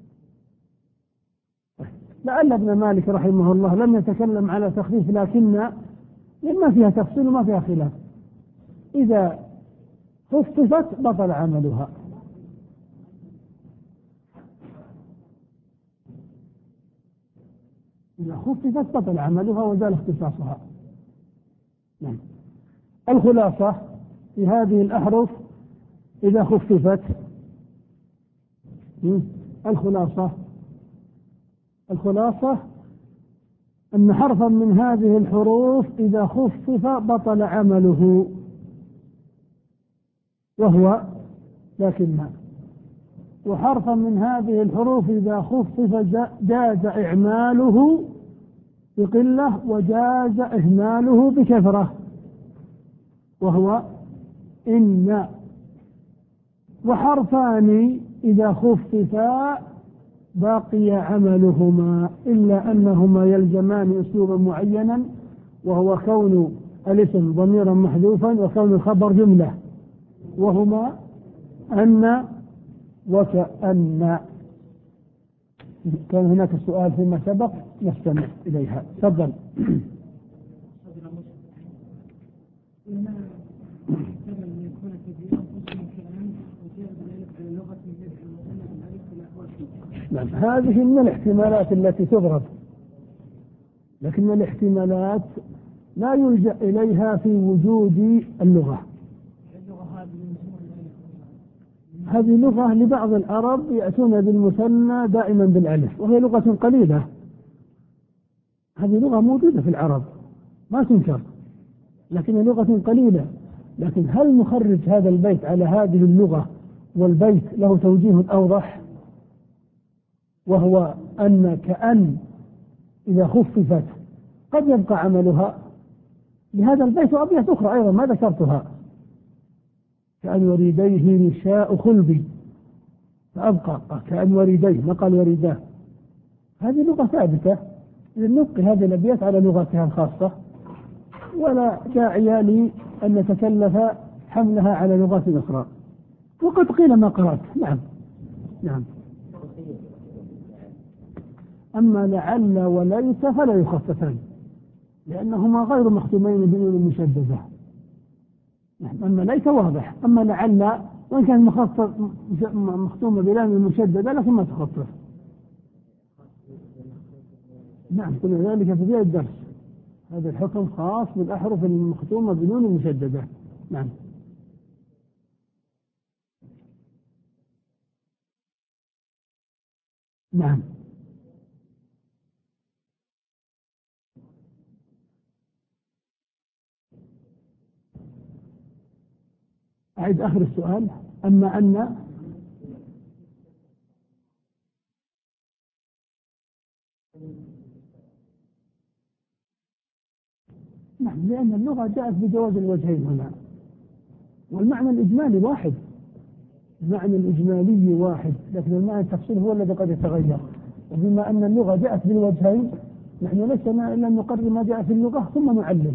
لعل ابن مالك رحمه الله لم يتكلم على تخفيف لكن لما فيها تفصيل وما فيها خلاف. إذا خففت بطل عملها. إذا خففت بطل عملها وزال اختصاصها. نعم. الخلاصة في هذه الأحرف إذا خففت، الخلاصة الخلاصة أن حرفا من هذه الحروف إذا خفف بطل عمله، وهو لكنها. وحرفا من هذه الحروف إذا خفف جاز إعماله بقلة وجاز إهماله بكثرة، وهو إن. وحرفان إذا خففا باقي عملهما إلا أنهما يلزمان أسلوبا معينا، وهو كون الاسم ضميرا محذوفا وكون الخبر جملة، وهما أن وكأن. كان هناك سؤال فيما سبق نستمع إليها. تفضل. نعم، هذه من الاحتمالات التي تضرب، لكن الاحتمالات لا يلجأ إليها في وجود اللغة. هذه لغة لبعض العرب يأتون بالمثنى دائما بالألف، وهي لغة قليلة. هذه لغة موجودة في العرب ما تنكر، لكن لغة قليلة. لكن هل نخرج هذا البيت على هذه اللغة والبيت له توجيه أوضح، وهو أن كأن إذا خففت قد يبقى عملها لهذا البيت، وأبيات أخرى أيضا ما ذكرتها، كأن وريديه نشاء خلبي فأبقى، كأن وريديه ما قال وريداه. هذه لغة ثابتة، نبقي هذه الأبيات على لغتها الخاصة، ولا داعي لي أن نتكلف حملها على لغات أخرى. وقد قيل ما قرأت. نعم نعم. أما لعل وليس فلا يخففان لأنهما غير مختومين بنون المشددة. أما ليس واضح، أما لعل وإن كان مختومة بلام المشددة لكن ما تخفف. نعم، كل ذلك في بداية الدرس. هذا الحكم خاص بالأحرف المختومة بنون المشددة. نعم. نعم. أعيد آخر السؤال. أما أن نعم، لأن اللغة جاءت بجواز الوجهين هنا، والمعنى الإجمالي واحد، المعنى الإجمالي واحد، لكن المعنى التفصيل هو الذي قد يتغير. وبما أن اللغة جاءت بالوجهين نحن لسنا إلا نقرر ما جاء في اللغة ثم نعلم.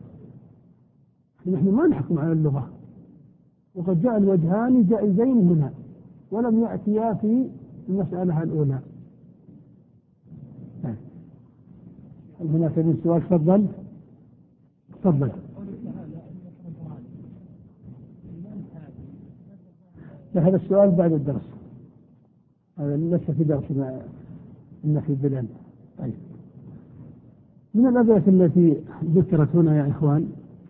نحن ما نحكم على اللغة، وقد جاء الوجهان جائزين هنا ولم يأتيا في المسألة الأولى. هل هناك من سؤال؟ تفضل تفضل. هذا السؤال بعد الدرس، هذا لسه في درسنا إن في بلاد. طيب، من الأبيات التي ذكرت هنا يا إخوان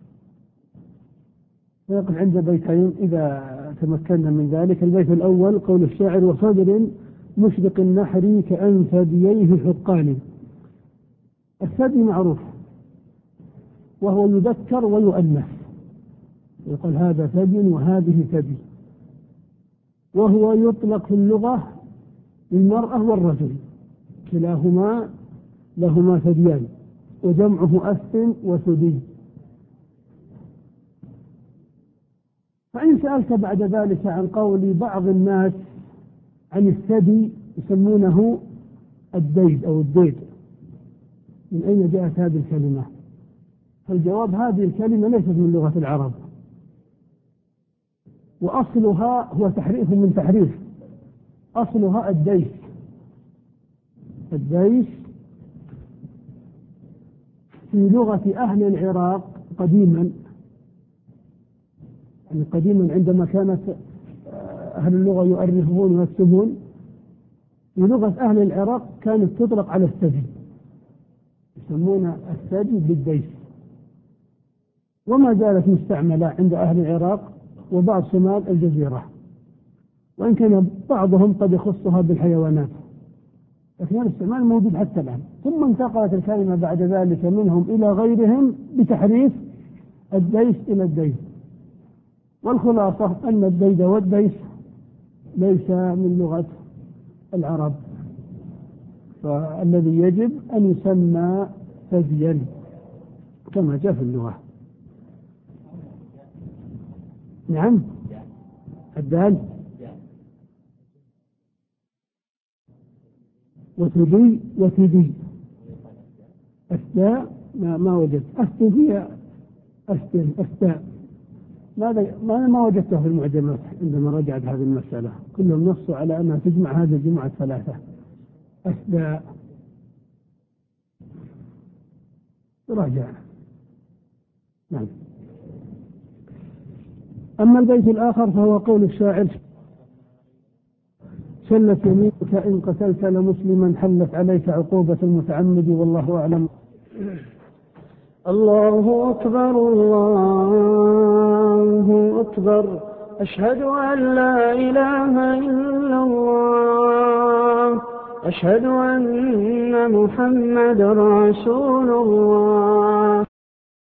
ويقف عند بيتين إذا تمكنا من ذلك. البيت الأول قول الشاعر: وصدر مشرق النحر كأنثدييه حقان. الثدي معروف وهو يذكر ويؤنث، يقول هذا ثدي وهذه ثدي، وهو يطلق في اللغة للمرأة والرجل كلاهما لهما ثديان، وجمعه أث وثدي. فإن سألت بعد ذلك عن قول بعض الناس عن الثدي يسمونه الديد أو الديد، من أين جاءت هذه الكلمة؟ فالجواب: هذه الكلمة ليست من لغة العرب، وأصلها هو تحريف من تحريف، أصلها الديس. الديس في لغة أهل العراق قديما، يعني قديما عندما كانت أهل اللغة يؤرخون ويكتبون، في لغة أهل العراق كانت تطلق على الثدي، يسمون الثدي بالديس، وما زالت مستعملة عند أهل العراق وبعض شمال الجزيرة، وإن كان بعضهم قد يخصها بالحيوانات، لكن الاستعمال موجود حتى الآن. ثم انتقلت الكلمة بعد ذلك منهم إلى غيرهم بتحريف الديس إلى الديس. والخلاصة أن الديد والديس ليس من لغة العرب، فالذي يجب أن يسمى ثديا كما جاء في اللغة. نعم، الدال وثدي وثدي. أستاء ما, ما وجدت. أستاء أستاء أستاء ماذا ما ما وجدته في المعجمات عندما رجعت هذه المسألة، كلهم نصوا على أنها تجمع هذه الجمعة الثلاثة. أستاء راجع. نعم. أما البيت الآخر فهو قول الشاعر: شلت يمينك إن قتلت لمسلما حلت عليك عقوبة المتعمد والله أعلم. الله أكبر الله أكبر، أشهد أن لا إله إلا الله، أشهد أن محمد رسول الله،